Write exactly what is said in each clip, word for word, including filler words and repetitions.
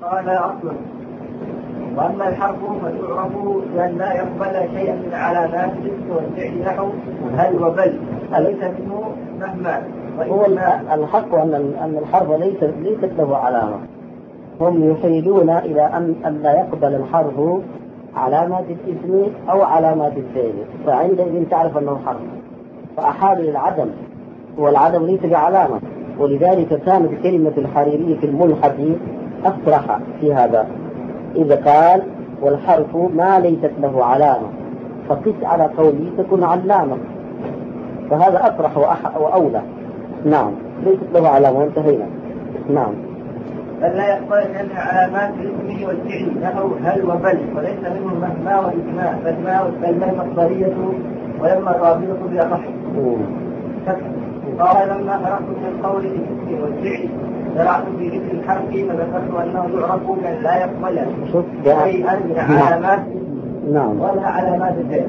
قال أصلا. وأما الحرف فتعرف بأن لا يقبل شيئا من علامات الاسم والفعل نحو هل وبل أليس منه مهما. هو الحق أن أن الحرف ليس ليست له علامة. هم يحيلون إلى أن أن لا يقبل الحرف علامات الاسم أو علامات الفعل، فعندئذ تعرف أنه حرف، فأحالوا للعدم، والعدم ليس بعلامة. ولذلك كانت كلمة الحريري في الملحد أصرح في هذا، إذا قال والحرف ما ليست له علامة فقس على قوله تكون علامة، فهذا أصرح وأولى. نعم، ليست له علامة وانتهينا. نعم. بل لا يقبل أن علامات الاسم والفعل نحو هل وبل، وليس منه مهما وإسماء، فالماء والماء مصدرية ولما الرابطة بأصح. قال لما خرجت من قول الاسم والفعل شرعت في ذكر الحرف فذكرت أنه يعرف من لا يقبل شيئا من علامات ولا علامات الفعل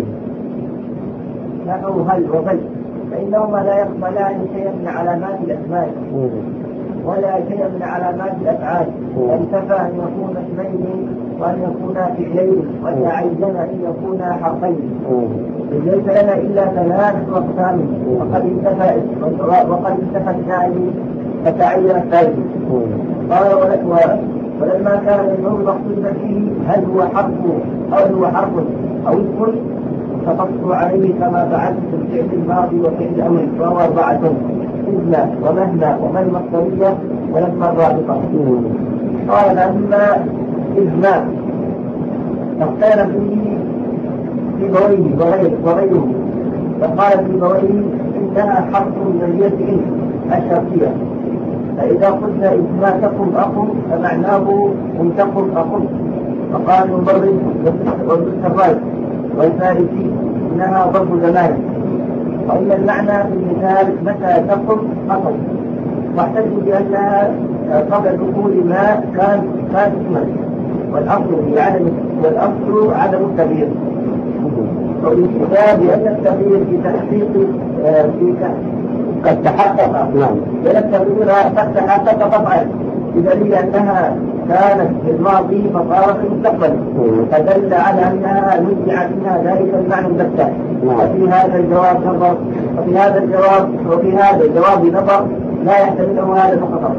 نحو هل وبل، فإنهما لا يقبلان شيئا من علامات الأسماء ولا شيء من علامات الأفعال، فانتفى أن يكون اسمين وأن يكون فعلين وتعين أن يكون حرفين. ليس لنا إلا ثلاث أقسام، وقد انتفى وقد انتفى الثاني فتعين الثالث. قال ولما كان النور مقصود فيه هل هو حرف أو هو حرف أو اسم فقصت عليه كما فعلت في الفعل الماضي وفعل الأمر، وهو أربعة: إذن ومهما ومن مصدرية ولما الرابطة. قال أما إذن فاختار فيه في بويه وغيره، فقال في بويه إنها حرف من اليد الشرطية، فإذا قلنا إذ ما تقم أقم فمعناه إن تقم أقم. فقال المبرد والمستفاد والفارسي إنها ضرب زمان، وإن المعنى في المثال متى تقم أقم، واحتجوا بأنها قبل دخول ما كان كان اسما، والأصل عدم والأصل عدم التغيير، والاستدلال بأن التغيير في تحقيق في قد تحقق. نعم. لأن التغيير قد تحقق طبعا بدليل أنها كانت في الماضي فصارت في المستقبل، فدل على أنها نزع منها ذلك المعنى البتة. وفي هذا الجواب نظر، وفي هذا الجواب وفي هذا الجواب نظر لا يحتمله هذا فقط.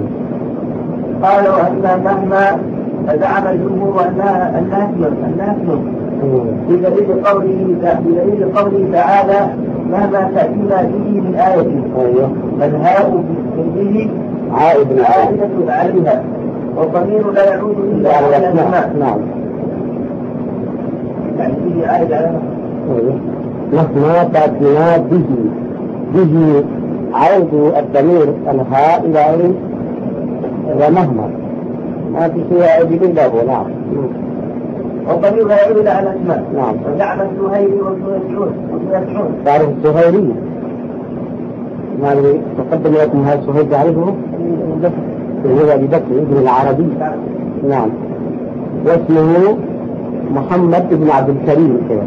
قالوا أن مهما فزعم الجمهور أنها أنها اسم بدليل قوله بدليل قوله تعالى مهما تأتينا به من آية فالهاء به عائدة عليها، والضمير لا يعود إلا على الأسماء. نعم. يعني به عائد على مهما تأتينا به به عود الضمير الهاء إلى غير ومهما ما في شيء يعود إلا هو. نعم. والضمير لا يعود على الأسماء. نعم. وزعم الزهيري والزهيريون تعرف الزهيري؟ ما أدري تقدم لكم هذا الزهيري تعرفه؟ هو أبي بكر ابن العربي. نعم. واسمه محمد بن عبد الكريم كده.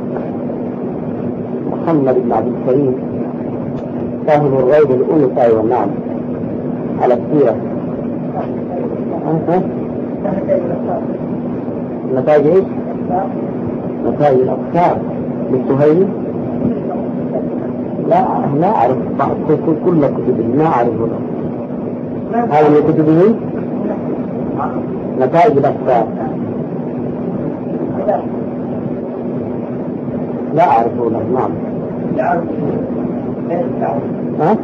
محمد بن عبد الكريم صاحب الغيب الأنس. أيوة. نعم. على السيرة. أه؟ نتائج إيش؟ نتائج الأفكار للسهيلي؟ لا لا أعرف كل كتبه، ما أعرفه. هذا من كتبه نتائج الأفكار، لا أعرفه. نعم. ها؟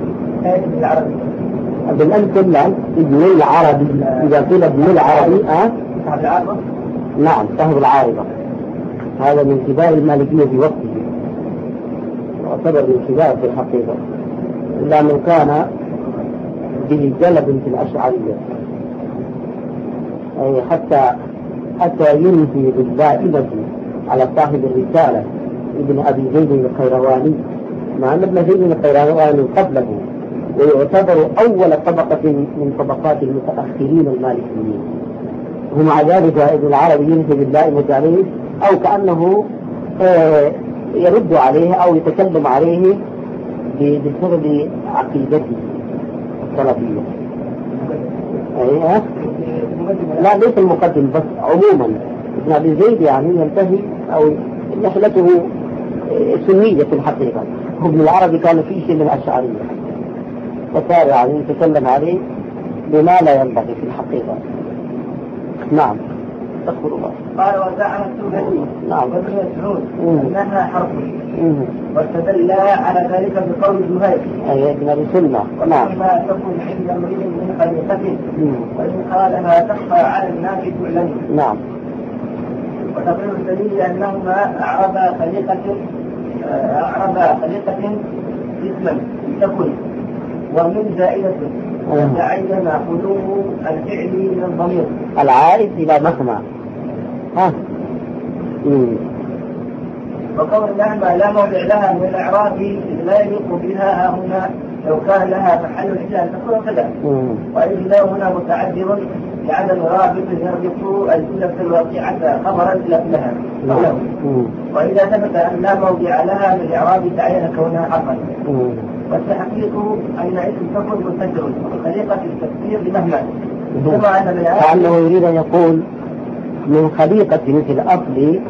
بالألف اللام ابن العربي، إذا قيل ابن العربي أه؟ نعم صاحب العارضة، هذا من كبار المالكية في وقته، واعتبر من كبار في الحقيقة، إلا من كان به جلب في الأشعرية، أي حتى حتى ينفي بالدائمة على صاحب الرسالة ابن أبي زيد القيرواني، مع أن ابن زيد القيرواني قبله ويعتبر أول طبقة من طبقات المتأخرين المالكيين، ومع ذلك ابن العربي ينفي بالدائمة عليه، أو كأنه يرد عليه أو يتكلم عليه بسبب عقيدته السلفية. أيه؟ لا ليس المقدم بس عموما ابن أبي زيد يعني ينتهي أو نحلته سنية في الحقيقة. ابن العربي كان فيه شيء من الأشعرية فصار يعني يتكلم عليه بما لا ينبغي في الحقيقة. نعم استغفر الله. قال وزعم السوداني نعم وابن مسعود انها حرف واستدل على ذلك بقول زهير اي ابن ابي سلمى نعم وما تكن عند امرئ من خليقته وان قالها تخفى على الناس تعلم. نعم. وتقرير الدليل انهما اعربا خليقه اعربا خليقه اسما تكن ومن زائده وتعين خلو الفعل من الضمير العائد إلى مهما. ها. وقول النعمة لا موضع لها من الإعراب لا يليق بها هنا لو كان لها محل إلا أن تكون كذا. وإلا هنا متعذر لعدم رابط يربط الجملة الواقعة خبرا لها. وإذا ثبت أن لا موضع لها من الإعراب تعين كونها حرفا. والتحقيق أن اسم تكون مستتر وخليقة التفسير بمهما. كأنه يريد أن يقول من خليقة مثل أصل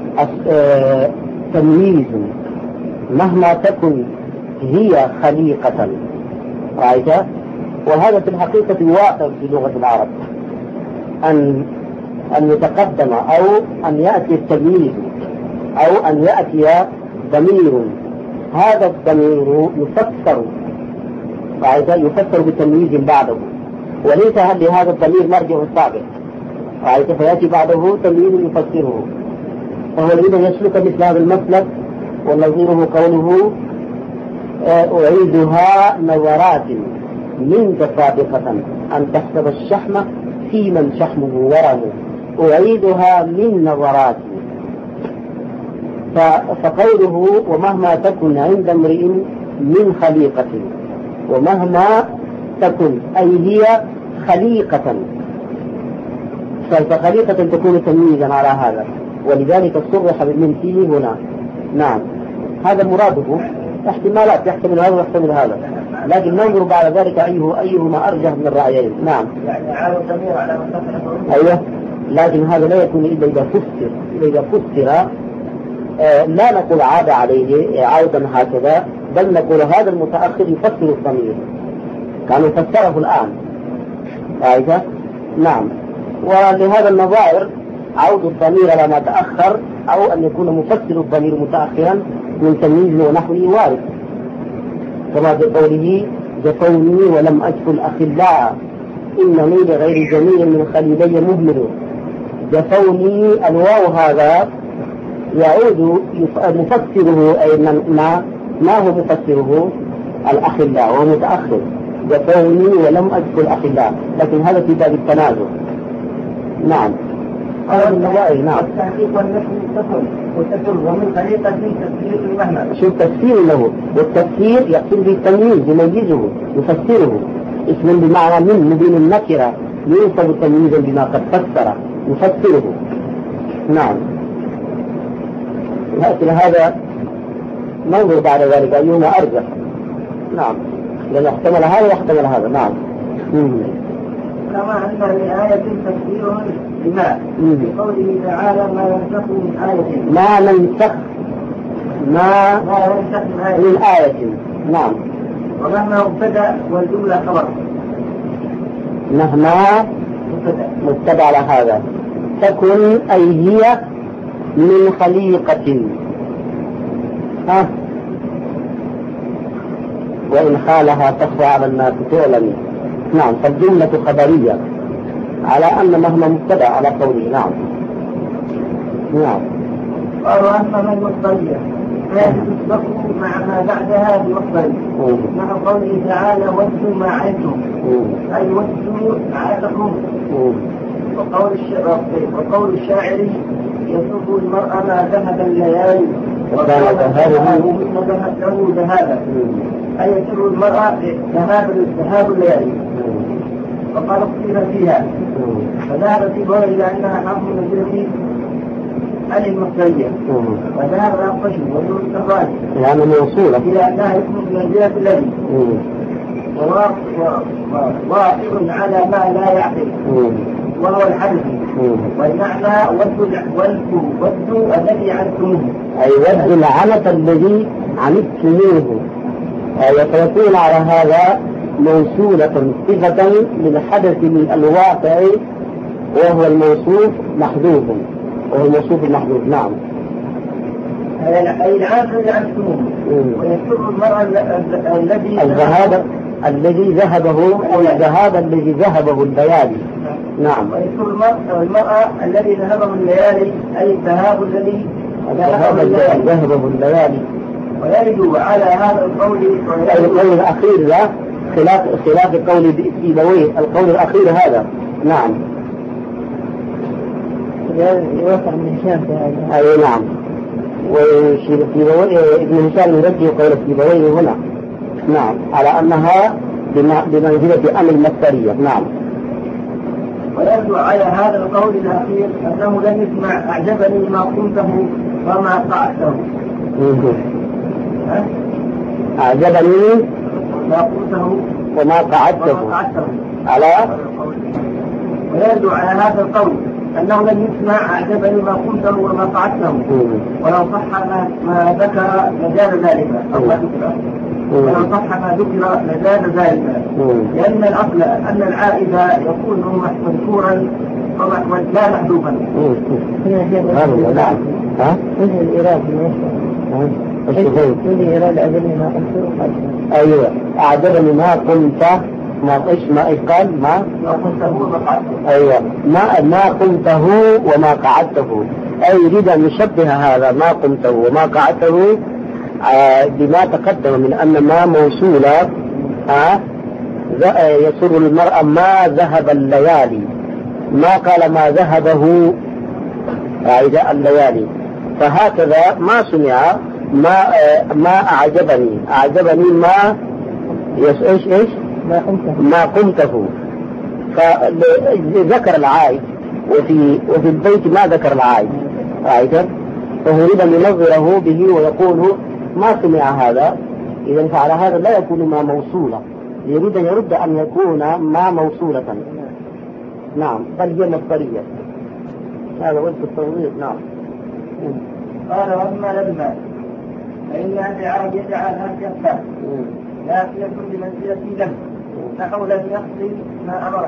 تمييز مهما تكن هي خليقة. رأيت؟ وهذا في الحقيقة واقع في لغة العرب أن أن يتقدم أو أن يأتي التمييز أو أن يأتي ضمير هذا الضمير يفسر. رأيت؟ يفسر بتمييز بعده وليس هل لهذا الضمير مرجع سابق. رأيت؟ فيأتي بعده تمييز يفسره. فهو يريد أن يسلك مثل هذا المسلك ونظيره قوله أعيدها نظرات منك سابقة أن تحسب الشحم في من شحمه ورم أعيدها من نظرات. فقوله ومهما تكن عند امرئ من خليقة ومهما تكن أي هي خليقة فخليقة تكون تمييزا على هذا ولذلك صرح بالمن فيه هنا. نعم هذا مراده احتمالات يحتمل هذا ويحتمل هذا لكن ننظر بعد ذلك أيه أيهما أرجح من الرأيين. نعم أيوه لكن هذا لا يكون إلا إذا فسر إذا فسر آه لا نقول عاد عليه عودا هكذا بل نقول هذا المتأخر يفسر الضمير كانوا فسره الآن. رأيت؟ نعم. ولهذا النظائر عود الضمير على ما تأخر أو أن يكون مفسر الضمير متأخرا من تمييز ونحوه وارد كما في قوله جفوني ولم أجف الأخلاء إنني لغير جميل من خليلي مهمل. جفوني الواو هذا يعود مفسره أي ما ما هو مفسره الأخلاء وهو متأخر جفوني ولم أجف الأخلاء لكن هذا في باب التنازل. نعم. قال النوائي نعم. التحقيق والنفي تكن وتكن ومن خليقة تفسير المهما. شو تفسير له والتفسير يقصد بالتمييز يميزه يفسره اسم بمعنى من مبين النكرة يوصف تمييزا بما قد فسر يفسره. نعم. هذا ننظر بعد ذلك أيهما أرجح. نعم لأن احتمل هذا واحتمل هذا. نعم. كما أن لآية تفسيرها بما بقوله تعالى ما ينسخ من آية ما ننسخ ما من آية. نعم. ومهما مبتدأ والجملة خبر. مهما مبتدأ على هذا تكن أي هي من خليقة ها وإن خالها تخفى على الناس تعلم. نعم فالجملة خبرية على أن مهما مبتدأ على قوله. نعم. نعم. قالوا أما من مصدرية فهي تسبق مع ما بعدها بمصدر مع قوله تعالى وجدوا ما عدتم أي وجدوا عادكم. وقول الشاعر وقول الشاعر يسب المرأة ما ذهب الليالي وكان له ذهابا أي يسر المرأة ذهاب الليالي. فقال اختلف فيها فذهب في قول إلى أنها حرف نزلة عن المصدرية وذهب الأنقش وذو الثقال يعني موصولة إلى أنها اسم منزلة الذي واقع على ما لا يعقل وهو الحدث، والمعنى ود ود ود الذي عنتموه، أي ود العنت الذي عنتموه، يكون على هذا موصولة صفة للحدث الواقع وهو الموصوف محذوف، وهو الموصوف المحذوف. نعم. أي العام الذي عنتموه، ويسر المرء الذي الذهاب الذي ذهبه أو الذهاب الذي ذهبه الليالي. نعم. ويسر المرء الذي ذهبه الليالي، أي الذهاب الذي ذهبه الليالي. ويرد على هذا القول القول الأخير لا خلاف خلاف قول سيبويه، القول الأخير هذا. نعم. يوقع من هشام في هذا. أي نعم. وسيبويه ابن هشام يرجع قول سيبويه هنا. نعم، على أنها بمنزلة أمر المصدرية. نعم. ويرد على هذا القول الأخير أنه لم يسمع أعجبني ما قلته وما قعدته. أعجبني ما قلته وما قعدته على. ويرد على هذا القول أنه لم يسمع أعجبني ما قلته وما قعدته، ولو صح ما ذكر لزاد ذلك، أو ما ذكر ولو صح ما ذكر لزاد ذلك، لأن الأصل أن العائد يكون مذكورا لا محذوفا. نعم. ها؟ وجه الإرادة وجه الإرادة أعجبني ما قلته. أيوة، أعجبني ما قلت ما إيش ما إيش قال ما ما قلته وما قعدته. أيوة، ما ما قلته وما قعدته، أي يريد أن يشبه هذا ما قلته وما قعدته بما تقدم من أن ما موصولة يسر المرء ما ذهب الليالي، ما قال ما ذهبه إذا الليالي، فهكذا ما سمع ما ما أعجبني أعجبني ما يس إيش إيش ما قمته ما قمته، فذكر العائد وفي وفي البيت ما ذكر العائد عائدا، فهو يريد أن ينظره به ويقول ما سمع هذا، إذا فعلى هذا لا يكون ما موصولة، يريد أن يرد أن يكون ما موصولة. نعم، بل هي مصدرية. هذا وجه التوضيح. نعم. قال وأما لما فإنها في العرب يجعل نافية نافية بمنزلة لم، نحو لم يقضي ما أمره.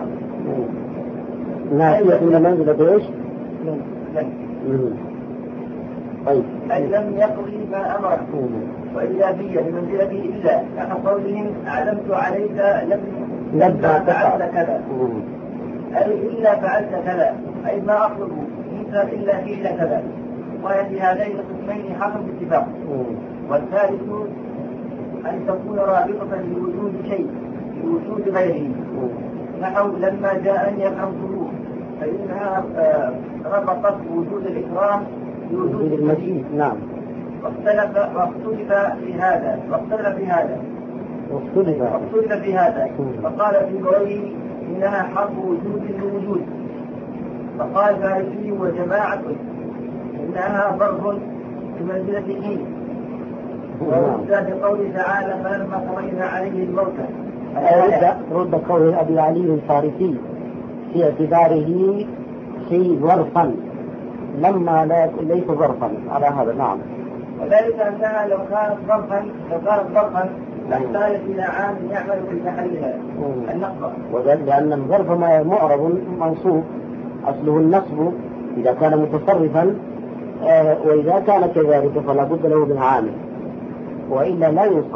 نافية بمنزلة إيش؟ لم. طيب. أي لم يقضي ما أمره، وإلا بي بمنزلة إلا، نحو قولهم أعلمت عليك لم لما فعلت كذا، أي إلا فعلت كذا، أي ما أطلب منك إلا فعل كذا، وهي في هذين القسمين حق باتفاق. والثالث أن تكون رابطة لوجود شيء لوجود غيره، نحو لما جاءني الأمر فإنها ربطت وجود الإكرام بوجود المجيد. نعم. واختلف واختلف في هذا واختلف في هذا واختلف واختلف في هذا فقال في قوله إنها حرف وجود لوجود، فقال فارسي وجماعة إنها ظرف بمنزلة حين، ورد بقوله تعالى فلما قضينا عليه الموت. رد قول أبي علي الفارسي في اعتباره شيء ظرفا لما لا يكون ليس ظرفا على هذا. نعم. وذلك أنها لو كانت ظرفا لو كانت ظرفا تحتاج إلى عام يعمل في محلها النصب، وذلك لأن الظرف ما معرب منصوب أصله النصب إذا كان متصرفا، آه وإذا كان كذلك فلا بد له من عامل، وإلا لا ينصب،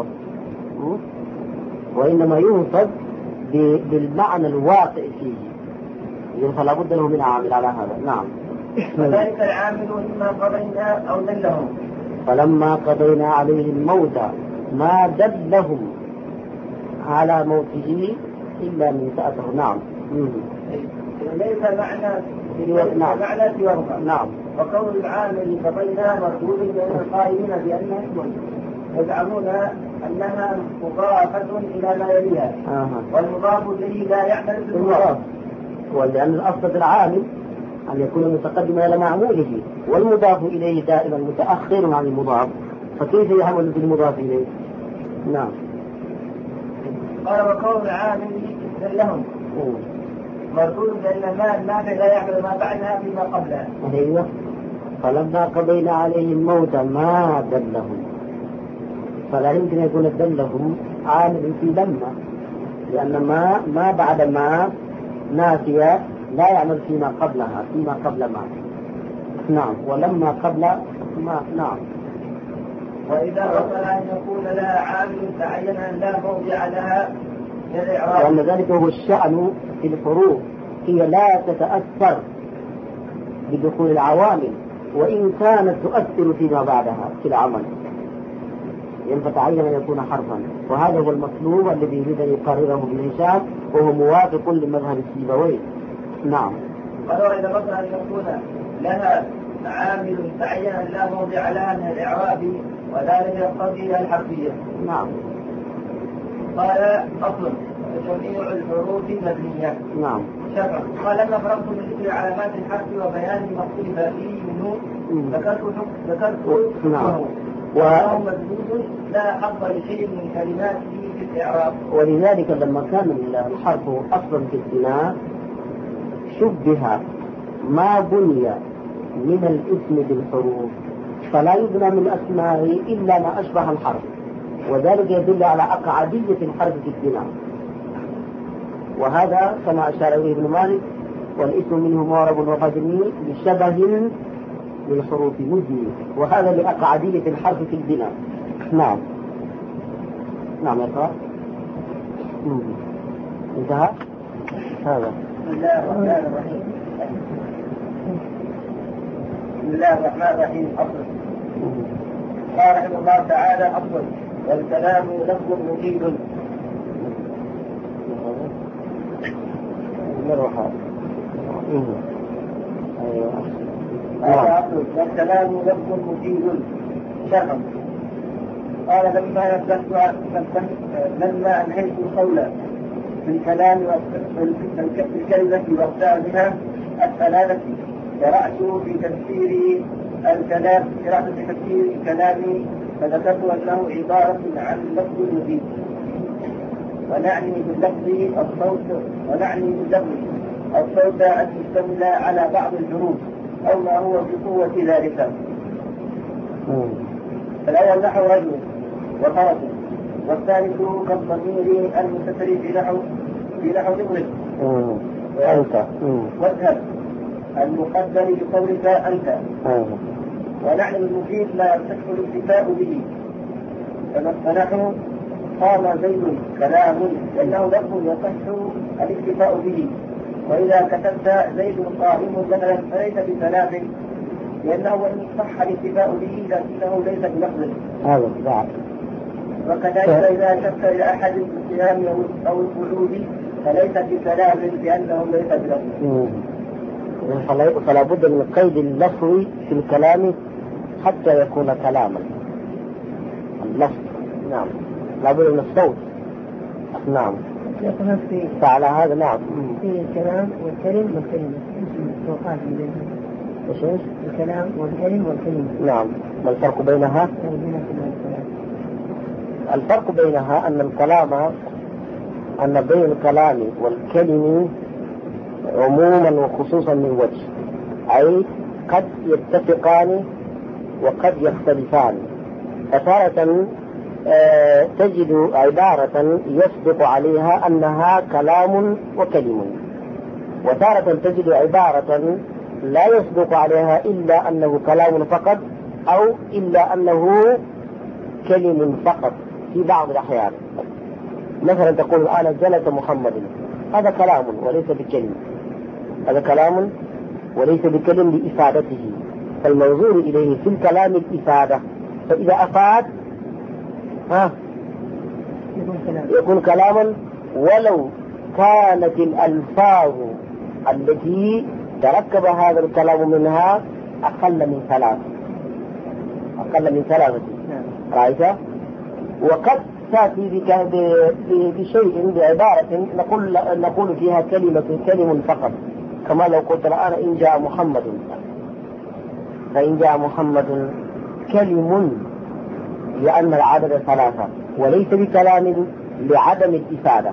وإنما ينصب بالمعنى الواقع فيه، فلا بد له من عامل على هذا. نعم. وذلك العامل إما قضينا أو دلهم، فلما قضينا عليه الموت ما دلهم على موته إلا من تأثر. نعم. ليس معنى نعم. معنى سواه. نعم. وقول العامل قضينا مردود بين القائلين بأنها اسم، يزعمون أنها مضافة إلى ما يليها، آه. والمضاف إليه لا يعمل بالمضاف، ولأن الأصل في العامل أن يكون متقدما إلى معموله، والمضاف إليه دائما متأخر عن المضاف، فكيف يعمل بالمضاف إليه؟ نعم. قال وكون عامل لهم مردود لأن الماء النافع لا يعمل ما بعدها فيما قبلها. أيوة. فلما قضينا عليهم الموت ما دلهم، فلا يمكن يكون دلهم عامل في لما، لأن ما ما بعد ما نافية لا يعمل فيما قبلها فيما قبل ما. نعم. ولما قبل ما. نعم. وإذا حصل أن يكون لها عامل تعينا لا موضع لها للإعراب، وأن ذلك هو الشأن في الحروف، هي لا تتأثر بدخول العوامل وإن كانت تؤثر فيما بعدها في العمل، ينفتعين أن يكون حرفا. وهذا هو المطلوب الذي يريد أن يقرره ابن هشام، وهو موافق لمذهب السيبويه. نعم. قالوا إذا مثلا أن يكون لها عامل تعينا لا موضع لها من الإعراب وذلك يقتضي الحرفية. نعم. قال أصل جميع الحروف مبنية. نعم. شرع. قال لما فرغت من ذكر علامات الحرف وبيان ما اختلف فيه منه ذكرت ذكرت نعم. وهو مبني لا حظ لشيء من كلماته في الإعراب. ولذلك لما كان الحرف أصلا في البناء شبه ما بني من الاسم بالحروف، فلا يبنى من أسمائه إلا ما أشبه الحرف، وذلك يدل على أقعدية الحرف في البناء. وهذا كما أشار إليه ابن مالك، والاسم منه معرب وقدمي بشبه للحروف مدني، وهذا لأقعدية الحرف في البناء. نعم. نعم. يقرأ. انتهى هذا. بسم الله الرحمن الرحيم. بسم الله الرحمن الرحيم. أصل. قال رحمه الله تعالى أصل والكلام لفظ مفيد. مرحبا. أيوة. هذا أصل والكلام لفظ مفيد شرعا. قال لما نبهت لما أنهيت القول في الكلام في الكلمة وأقسامها الثلاثة شرعت في تفسير الكلام شرعت في تفسير الكلام فذكرت أنه عبارة عن لفظ مفيد، ونعني باللفظ الصوت ونعني باللفظ الصوت أن يشتمل على بعض الحروف أو ما هو بقوة ذلك. الأول نحو رجل وفرس، والثالث كالضمير المستتر في نحو في نحو اضرب أنت واذهب المقدر بقولك أنت. ونحن المفيد لا يصح الاكتفاء به، فنحن قام زيد كلام لأنه لفظ يصح الاكتفاء به، وإذا كتبت زيد قائم مثلا فليس بكلام لأنه إن صح الاكتفاء به لكنه ليس بلفظ. هذا بعد. وكذلك إذا شك إلى أحد الصيام أو القعود فليس بكلام لأنه ليس بلفظ. فلا بد من قيد اللفظ في الكلام حتى يكون كلاما. اللفظ. نعم. لا بد من الصوت. نعم. فعلى هذا نعم. في الكلام والكلم والكلمة توقعات بينهم. ايش؟ الكلام والكلم والكلمة. نعم. ما الفرق بينها؟ الفرق بينها أن الكلام أن بين الكلام والكلم عموما وخصوصا من وجه، أي قد يتفقان وقد يختلفان. فتارة آه تجد عبارة يصدق عليها أنها كلام وكلم، وتارة تجد عبارة لا يصدق عليها إلا أنه كلام فقط أو إلا أنه كلم فقط في بعض الأحيان. مثلا تقول الآن جلس محمد، هذا كلام وليس بكلم، هذا كلام وليس بكلم لإفادته، فالمنظور إليه في الكلام الإفادة، فإذا أفاد ها يكون كلاما ولو كانت الألفاظ التي تركب هذا الكلام منها أقل من ثلاث أقل من ثلاثة رأيت. وقد تأتي بشيء بعبارة نقول نقول فيها كلمة كلم فقط، كما لو قلت الآن إن جاء محمد، فإن جاء محمد كلم لأن العدد ثلاثة وليس بكلام لعدم الإفادة.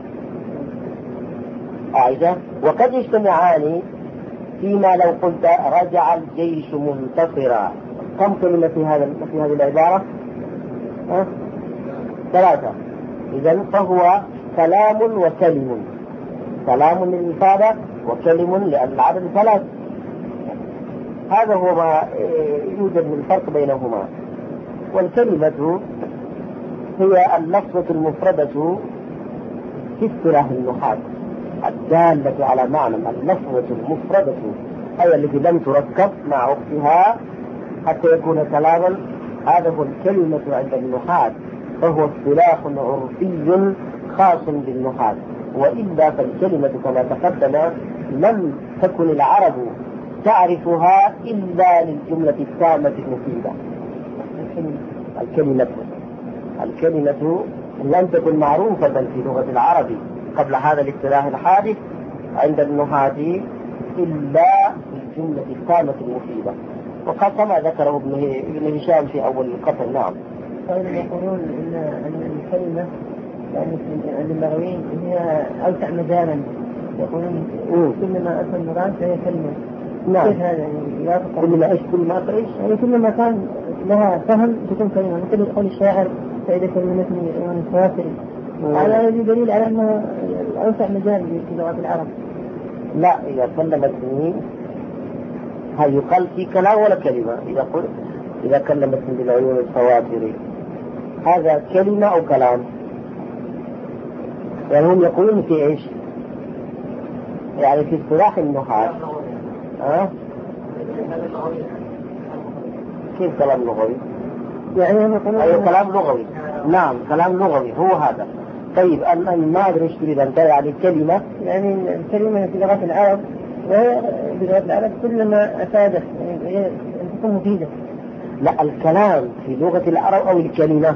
أعيده. وقد يجتمعان فيما لو قلت رجع الجيش منتصرا. كم كلمة في هذا في هذه العبارة؟ أه؟ ثلاثة. إذن فهو كلام وكلم. كلام للإفادة وكلم لأن العدد ثلاث. هذا هو ما يوجد من الفرق بينهما. والكلمة هي اللفظة المفردة في اصطلاح النحاة الدالة على معنى. اللفظة المفردة أي التي لم تركب مع أختها حتى يكون كلاما. هذا هو الكلمة عند النحاة، فهو اصطلاح عرفي خاص بالنحاة. وإلا فالكلمة كما تقدم لم تكن العرب تعرفها إلا للجملة التامة المفيدة. الكلمة الكلمة لم تكن معروفة في لغة العرب قبل هذا الاصطلاح الحادث عند النحاة إلا الجملة التامة المفيدة. وقد كما ذكره ابن هشام في أول القتل. نعم. يقولون إن أن الكلمة يعني عند اللغويين هي أوسع مجالا. يقولون كلما أتى المراد فهي كلمة. نعم. كيف هذا يعني؟ كلما إيش كلما إيش يعني كلما كان لها فهم تكون كلمة. مثل يقول الشاعر فإذا كلمتني أيوان السوافري. هذا يجي دليل على أنه أوسع مجال في لغة العرب. لا، إذا كلمتني هل يقال في كلام ولا كلمة؟ إذا قل إذا كلمتني بالعيون السوافري هذا كلمة أو كلام؟ يعني هم يقولون في إيش؟ يعني في اصطلاح النحاة. أه؟ كيف كلام لغوي؟ يعني أي كلام لغوي. نعم كلام لغوي هو هذا. طيب أنا ما أدري إيش تريد أنت يعني كلمة؟ يعني الكلمة في لغة العرب وهي في لغة العرب كلما أفادت يعني أن تكون مفيدة. لا، الكلام في لغة العرب أو الكلمة؟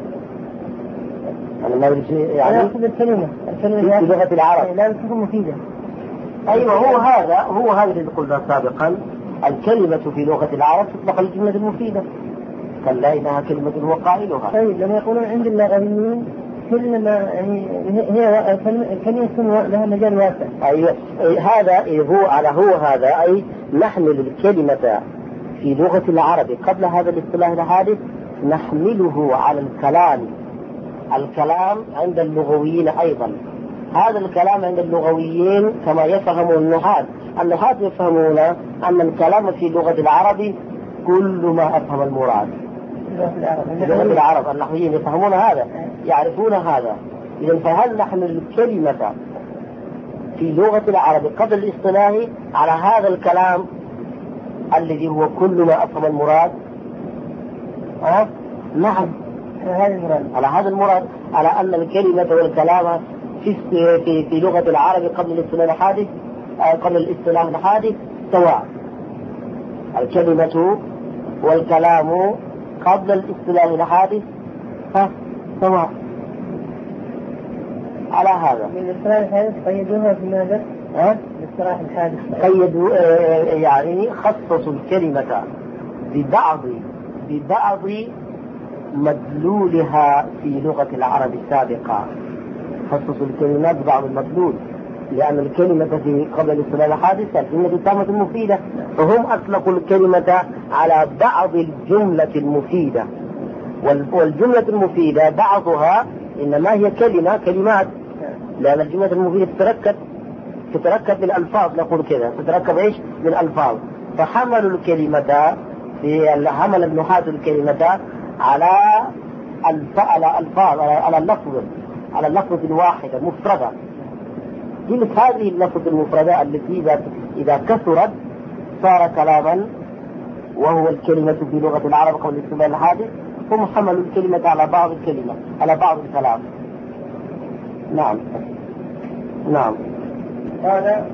أنا ما أدري يعني. أنا أقصد الكلمة. الكلمة في لغة العرب لا تكون مفيدة. أيوة هو هذا هو هذا اللي قلنا سابقا. الكلمة في لغة العرب تطلق الجملة المفيدة. كلا إنها كلمة هو قائلها. طيب لما يقولون عند اللغويين كلمة يعني هي الكلمة تكون لها مجال واسع. أيوة هذا هو على هو هذا أي نحمل الكلمة في لغة العرب قبل هذا الاصطلاح الحادث نحمله على الكلام. الكلام عند اللغويين أيضا. هذا الكلام عند اللغويين كما يفهم النحاة. النحاة يفهمون أن الكلام في لغة العرب كل ما أفهم المراد. في لغة العرب النحويين يفهمون هذا، يعرفون هذا. إذن فهل نحن الكلمة في لغة العرب قبل الاصطلاح على هذا الكلام الذي هو كل ما أفهم المراد؟ أه؟ نعم على هذا المراد، على أن الكلمة والكلام في في في لغة العرب قبل الاصطلاح الحادث قبل الاصطلاح الحادث سواء. الكلمة والكلام قبل الاصطلاح الحادث ها سواء. على هذا من الاصطلاح الحادث قيدوها في ماذا؟ ها؟ الاصطلاح الحادث قيدوا يعني خصصوا الكلمة ببعض ببعض مدلولها في لغة العرب السابقة. خصصوا الكلمات ببعض المدلول، لأن الكلمة في قبل الاصطلاح الحادث الكلمة التامة المفيدة، فهم أطلقوا الكلمة على بعض الجملة المفيدة. والجملة المفيدة بعضها إنما هي كلمة كلمات، لأن الجملة المفيدة تتركب تتركب من الألفاظ. نقول كذا تتركب إيش من الألفاظ. فحملوا الكلمة في حمل النحاة الكلمة على على الألفاظ على اللفظ على اللفظ الواحدة مفردة. كلمة هذه اللفظ المفردة التي إذا إذا كثرت صار كلاما، وهو الكلمة في لغة العرب قبل الاصطلاح الحادث. هم حملوا الكلمة على بعض الكلمة على بعض الكلام. نعم نعم. هذا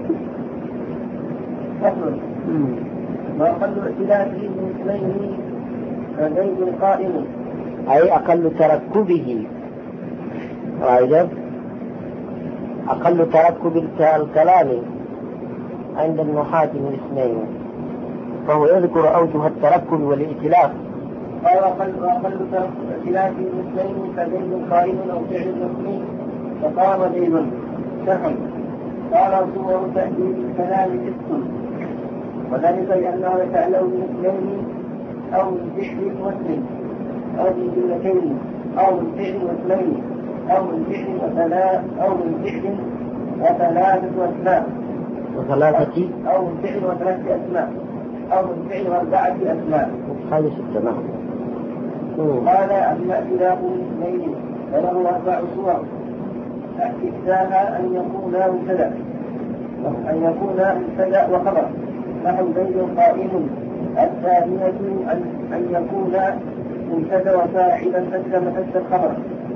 فصل ما أقل اعتلاته من اثنين زيد قائم، أي أقل تركبه. رأيت أقل تركب الكلام عند النحاة من اثنين، فهو يذكر أوجه التركب والائتلاف قال وأقل خلاف المسلمين فزيد قائم أو فعل مسلم فقام زيد سهم. قال صور تأديب الكلام ست، وذلك لأنه يتعلم من اثنين أو من فعل مسلم أو من جملتين أو من فعل واثنين أو من فعل وثلاث أو من فعل وثلاثة أسماء وثلاثة أو من فعل وثلاثة أسماء أو من فعل وأربعة أسماء. هذه ستة. نعم. قال أما اختلاف الاثنين فله أربع صور. إحداها أن يكون مبتدأ أن يكون مبتدأ وخبر نحو زيد قائم. الثانية أن يكون مبتدأ وفاعلا فسد مسد الخبر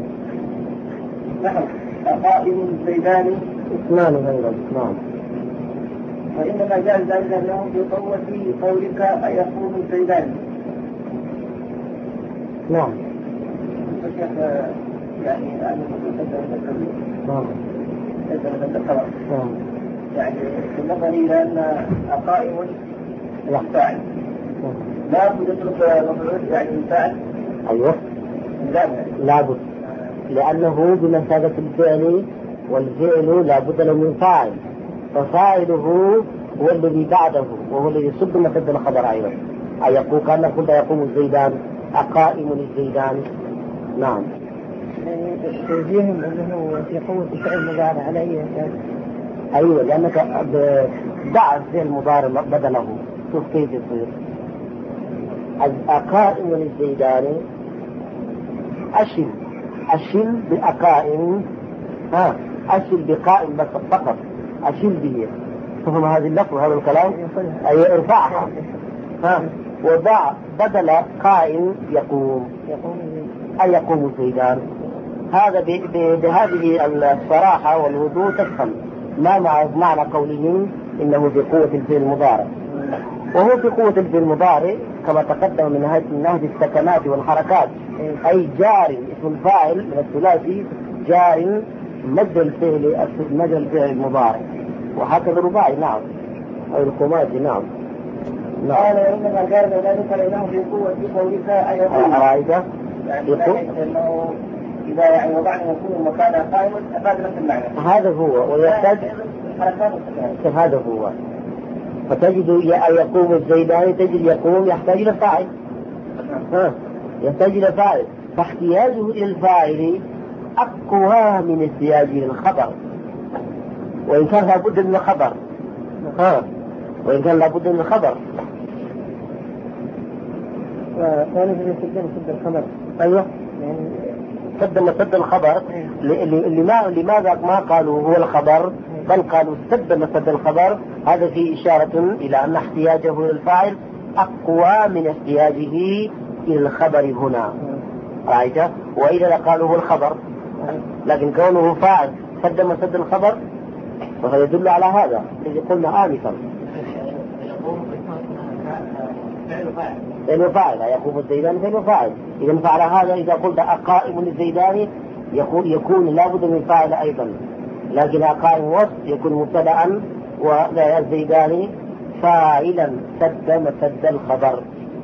نحو قائم زيدان اثنان غير اثنان. وإنما جاء ذلك لهم في قوة قولك أيقوم زيدان. نعم. يعني أن نعم. نعم. يعني بالنظر إلى أن قائم فاعل لا بد تترك مفعول يعني فاعل. أيوه. لا بد، لأنه بمثابة الفعل، والفعل لا بد له من فاعل، ففاعله هو الذي بعده وهو الذي يصب مسد الخبر أيضا. أي يقول كان قلت يقوم الزيدان أقائم الزيدان. نعم. توجيههم أنه في قوة فعل مضارع على أي أساس؟ أيوة، لأنك ضع الفعل المضارع بدله. شوف كيف يصير. أقائم الزيدان أشل أشل بأقائم، ها أشل بقائم بس فقط، أشل به. تفهم هذه اللفظ وهذا الكلام؟ أي ارفعها، ها وضع بدل قائم يقوم أي يقوم الزيدان. هذا بهذه الصراحة والوضوح تفهم ما معنى قوله إنه بقوة الفعل المضارع. وهو في قوة الفعل المضارع كما تقدم من نهج السكنات والحركات، أي جار اسم الفاعل من الثلاثي جار مد الفعل مد الفعل المضارع، وهكذا الرباعي. نعم. أو الخماسي. نعم. قال إنما جاز ذلك لأنه في قوة قولك أيقوم. أرأيت؟ إنه إذا يعني وضعنا يكون مكان قائم أفاد نفس المعنى. هذا هو، ويحتاج هذا هو. فتجد يقوم الزيدان، تجد يقوم يحتاج إلى فاعل، ها يحتاج إلى فاعل، فاحتياجه إلى الفاعل أقوى من احتياجه إلى الخبر، وإن كان لابد من الخبر، ها وإن كان لابد من الخبر. وقالوا في سد مسد الخبر. أيوه، سد مسد الخبر. لماذا ما قالوا هو الخبر بل قالوا سد مسد الخبر؟ هذا فيه إشارة إلى أن احتياجه إلى الفاعل أقوى من احتياجه إلى الخبر هنا. رأيت؟ وإذا قالوا هو الخبر، لكن كونه فاعل سد مسد الخبر فهذا يدل على هذا الذي قلنا آنفا. فعل فاعل يقوم الزيدان فعل فاعل. إذا فعل هذا إذا قلت أقائم الزيدان يكون لابد من فاعل أيضا، لكن أقائم وصف يكون مبتدأ والزيدان فاعلا سد مسد الخبر.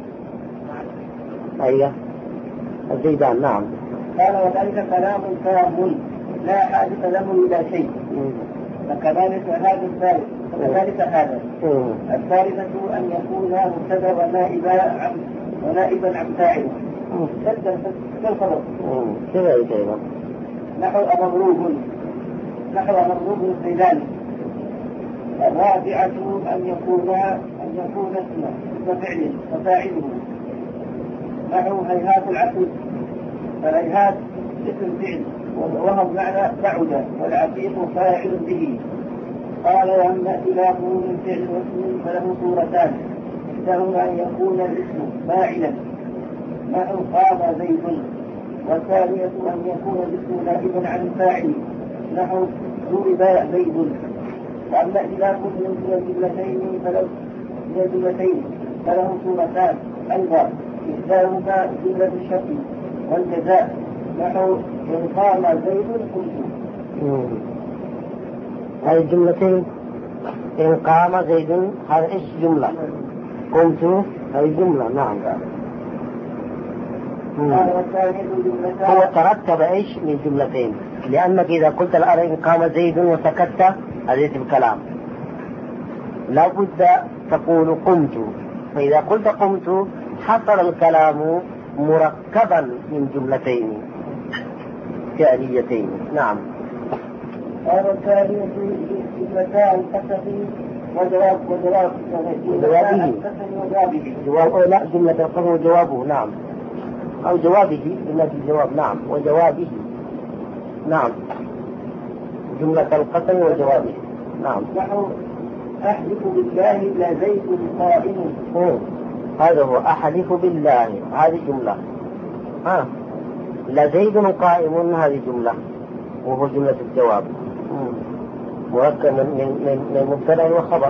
أيوه الزيدان. نعم. قال وذلك كلام تام لا حاجة له إلى شيء، فكذلك هذا الثالث وكذلك هذا. الثالثة أن يكون مبتدأ ونائبا عن ونائبا عن فاعل سد الخبر. كذا أيضا. نحو مضروب نحو مضروب الزيدان. الرابعة أن يكون أن يكون اسم فعل وفاعله نحو هيهات العقيد. فالهيهات اسم فعل وهو معنى بعد، والعقيد فاعل به. قال وأما خلافه من فعل واسم فله صورتان، إحداهما أن يكون الاسم فاعلا نحو قام زيد، والثانية أن يكون الاسم نائبا عن الفاعل نحو ضرب زيد. وأما خلاف من الجملتين فله من الجملتين فله صورتان أيضا، إحداهما جملة الشرط والجزاء نحو إن قام زيد قلت. هذه الجملتين إن قام زيد هذا إيش جملة؟ قمت هذه جملة. نعم. قال والثانية جملتان. هو ترتب ايش من جملتين، لانك اذا قلت الان قام زيد وسكت هذا اسم كلام، لا بد تقول قمت، فاذا قلت قمت حصل الكلام مركبا من جملتين فعليتين. نعم. قال والثانية جملتان القسم وجواب وجواب جوابه جواب لا جملة القسم وجوابه. نعم، أو جوابه جملة الجواب. نعم، وجوابه. نعم، جملة القسم وجوابه. نعم. نحو أحلف بالله لا زيد قائم. هذا هو أحلف بالله، هذه جملة. ها لا زيد قائم، هذه جملة، وهو جملة الجواب مركب من من من مبتدأ وخبر.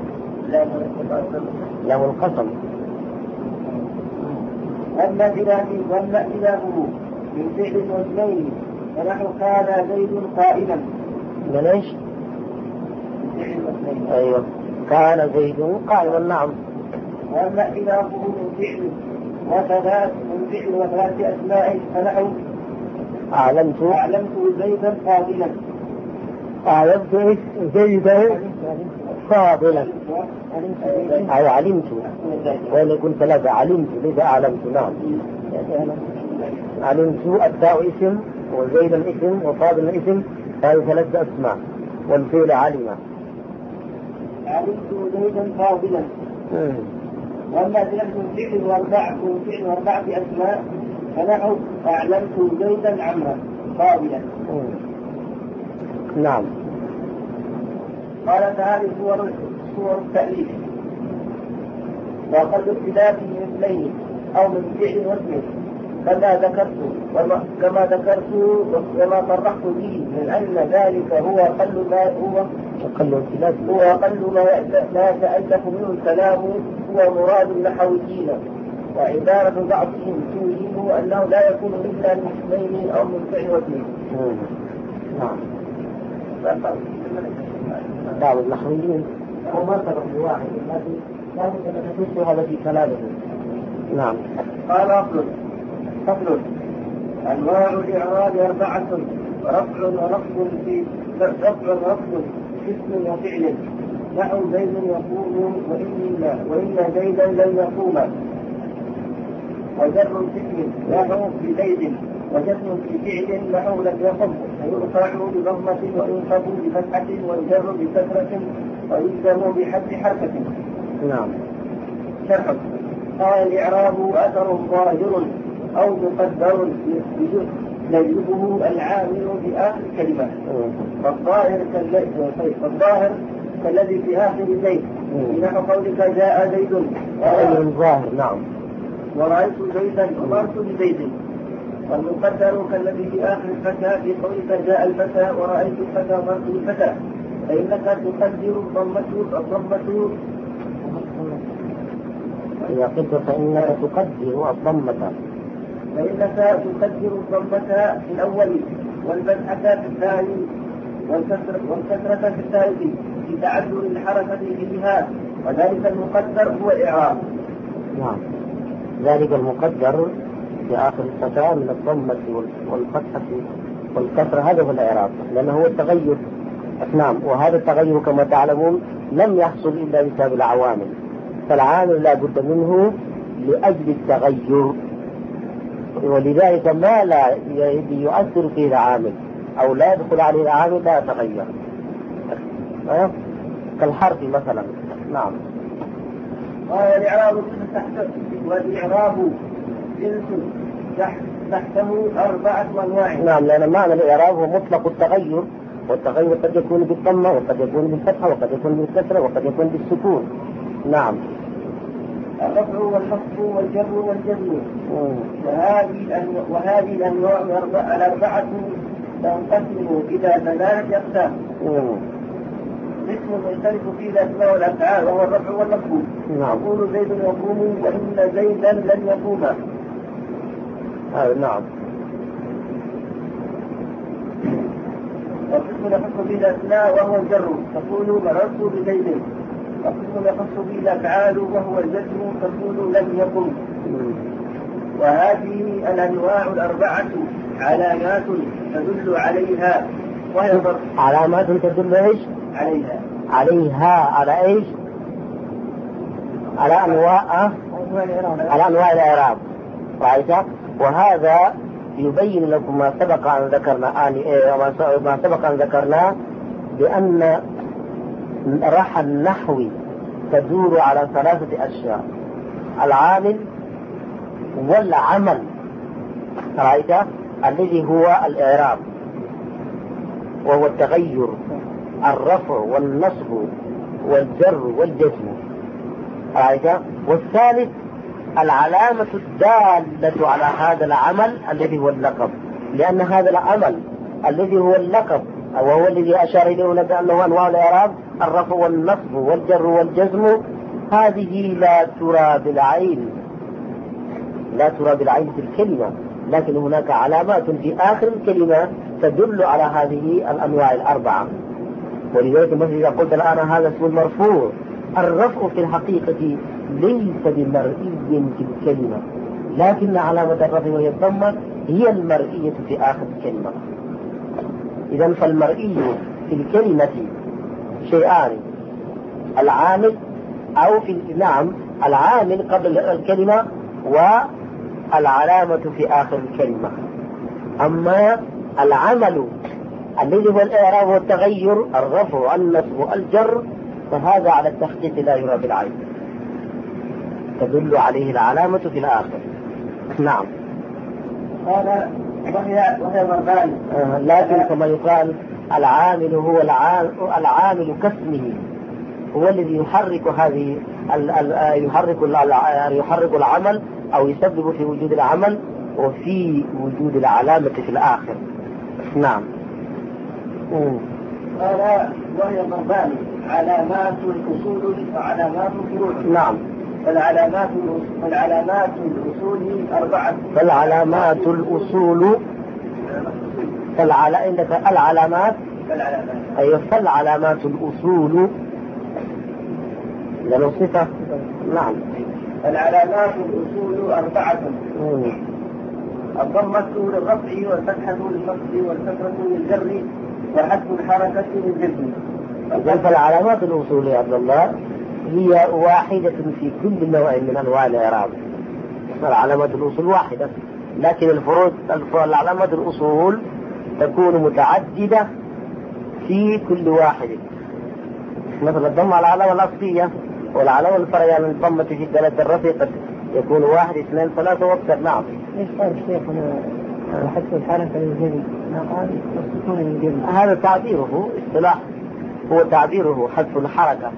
لا من القسم. أما خلافه وأما خلافه من فعل واسمين فنحو كان زيد قائما. من ايش؟ ايوه كان زيد قائما. نعم. وأما خلافه من فعل وثلاث من فعل وثلاث أسماء فنحو أعلمت أعلمت زيدا قابلا. أعلمت إيش زيدا قابلا. أي علمت، وإن كنت ثلاثة علمت لذا أعلمت. نعم. علمت التاء اسم وزيدا اسم وقابلا اسم، هذه ثلاثة أسماء، والفعل علم. علمت زيدا قابلا. وأما ثلاثة فعل وأربعة فعل وأربعة أسماء فنحو أعلمت زيدا عمرا قابلا. نعم. قال تعالى صور صور التأليف وقد اختلاف من اثنين أو من فعل واسم كما ذكرت وما كما ذكرت وما صرحت به من أن ذلك هو أقل ما هو أقل اختلاف هو أقل ما ما يتألف منه الكلام هو مراد النحويين، وعبارة بعضهم توهم أنه لا يكون إلا من اثنين أو من فعل واسم. نعم. بعض النحويين هو مرتبط بواحد لكن لا بد أن تدرس هذا في كلامه. نعم. قال أصل فصل أنواع الإعراب أربعة: رفع ونصب في رفع ونصب اسم وفعل، نحو زيد يقوم وإن وإن زيدا لن يقوم، وجر اسم نحو بزيد، وجزم في فعل نحو لم يقم، فيرفع بضمة وينصب بفتحة ويجر بكسرة ويلزم بحذف حركة. نعم. شرح. قال الإعراب أثر ظاهر أو مقدر يجلبه العامل بآخر كلمة، فالظاهر فالظاهر كالذي في آخر زيد، نحو قولك جاء زيد الظاهر. نعم. ورأيت زيدا ومرت بزيد، والمقدر كالذي في آخر الفتى في قولك جاء الفتى ورأيت الفتى ومرت بالفتى، فإنك تقدر الضمة الضمة إذا قلت فإنك تقدر الضمة فإنك تقدر الضمة في الأول والفتحة في الثاني والكسرة والكسرة في الثالث في تعذر الحركة فيها، وذلك المقدر هو الإعراب. نعم. ذلك المقدر في آخر الفتاة من الضمة والفتحة والكسرة، هذا هو الإعراب، لأنه هو التغير. نعم. وهذا التغير كما تعلمون لم يحصل إلا بسبب العوامل، فالعامل لا بد منه لأجل التغير، ولذلك ما لا يؤثر فيه العامل أو لا يدخل عليه العامل لا يتغير، كالحرف مثلا. نعم. قال الإعراب والإعراب جنس تحته أربعة أنواع. نعم، لأن معنى الإعراب هو مطلق التغير، والتغير قد يكون بالضمة وقد يكون بالفتحة وقد يكون بالكسرة وقد يكون بالسكون. نعم. الرفع والنصب والجر والجزم، وهذه وهذه الأنواع الأربعة تنقسم إلى ثلاثة أقسام. قسم يشترك فيه الأسماء والأفعال وهو الرفع والنصب. يقول زيد يقوم وإن زيدا لن يقوم. آه نعم. وقسم يخص به الأسماء وهو الجر، تقول مررت بزيد. وقسم يخص به الأفعال وهو الجزم، تقول لم يقم. وهذه الأنواع الأربعة علامات تدل عليها، وهي علامات تدل إيش؟ عليها عليها على إيش؟ على أنواع على أنواع الإعراب. رأيت؟ وهذا يبين لكم ما سبق أن ذكرنا ما سبق أن ذكرنا بأن راح النحو تدور على ثلاثة أشياء: العامل والعمل، رأيت؟ الذي هو الإعراب وهو التغير، الرفع والنصب والجر والجزم، رأيت؟ والثالث العلامة الدالة على هذا العمل الذي هو اللقب، لأن هذا العمل الذي هو اللقب وهو الذي أشار إليه لك أنه أنواع الإعراب الرفع والنصب والجر والجزم، هذه لا ترى بالعين لا ترى بالعين في الكلمة، لكن هناك علامات في آخر الكلمة تدل على هذه الأنواع الأربعة. ولذلك مثل إذا قلت الآن هذا اسم المرفوع، الرفع في الحقيقة ليس بمرئي في الكلمة، لكن علامة الرفع وهي الضمة هي المرئية في آخر الكلمة. إذن فالمرئي في الكلمة شيئان: العامل أو في نعم العامل قبل الكلمة والعلامة في آخر الكلمة. أما العمل الذي هو الإعراب والتغير الرفع النصب الجر فهذا على التخطيط لا يرى بالعين، تدل عليه العلامة في الآخر. نعم. هذا وهي وهي ضربان. آه لكن كما يقال العامل هو العامل, العامل كاسمه، هو الذي يحرك هذه يحرك يحرك العمل أو يسبب في وجود العمل وفي وجود العلامة في الآخر. نعم. هذا وهي ضربان: علامات الأصول وعلامات الفروع. نعم. فالعلامات فالعلامات الأصول أربعة. فالعلامات الأصول فالعل... عندك العلامات فالعلامات أيوة فالعلامات الأصول لأنه صفة. نعم. العلامات الأصول أربعة: الضمة للرفع والفتحة للنصب والكسرة للجر وحذف الحركة للجزم. فالعلامات الأصول يا عبد الله هي واحدة في كل نوع من أنواع الإعراب. العلامات الأصول واحدة، لكن الفروض العلامات الأصول تكون متعددة في كل واحد. مثل الضمة العلامة الأصلية والعلامة الفرعية من الضمة في الدالة الرفع قد يكون واحد اثنين ثلاثة وأكثر. نعم. ايش قال الشيخ حذف الحركة للجزم؟ قال السكون للجزم. هذا تعبيره اصطلاح، هو تعبيره حذف الحركة.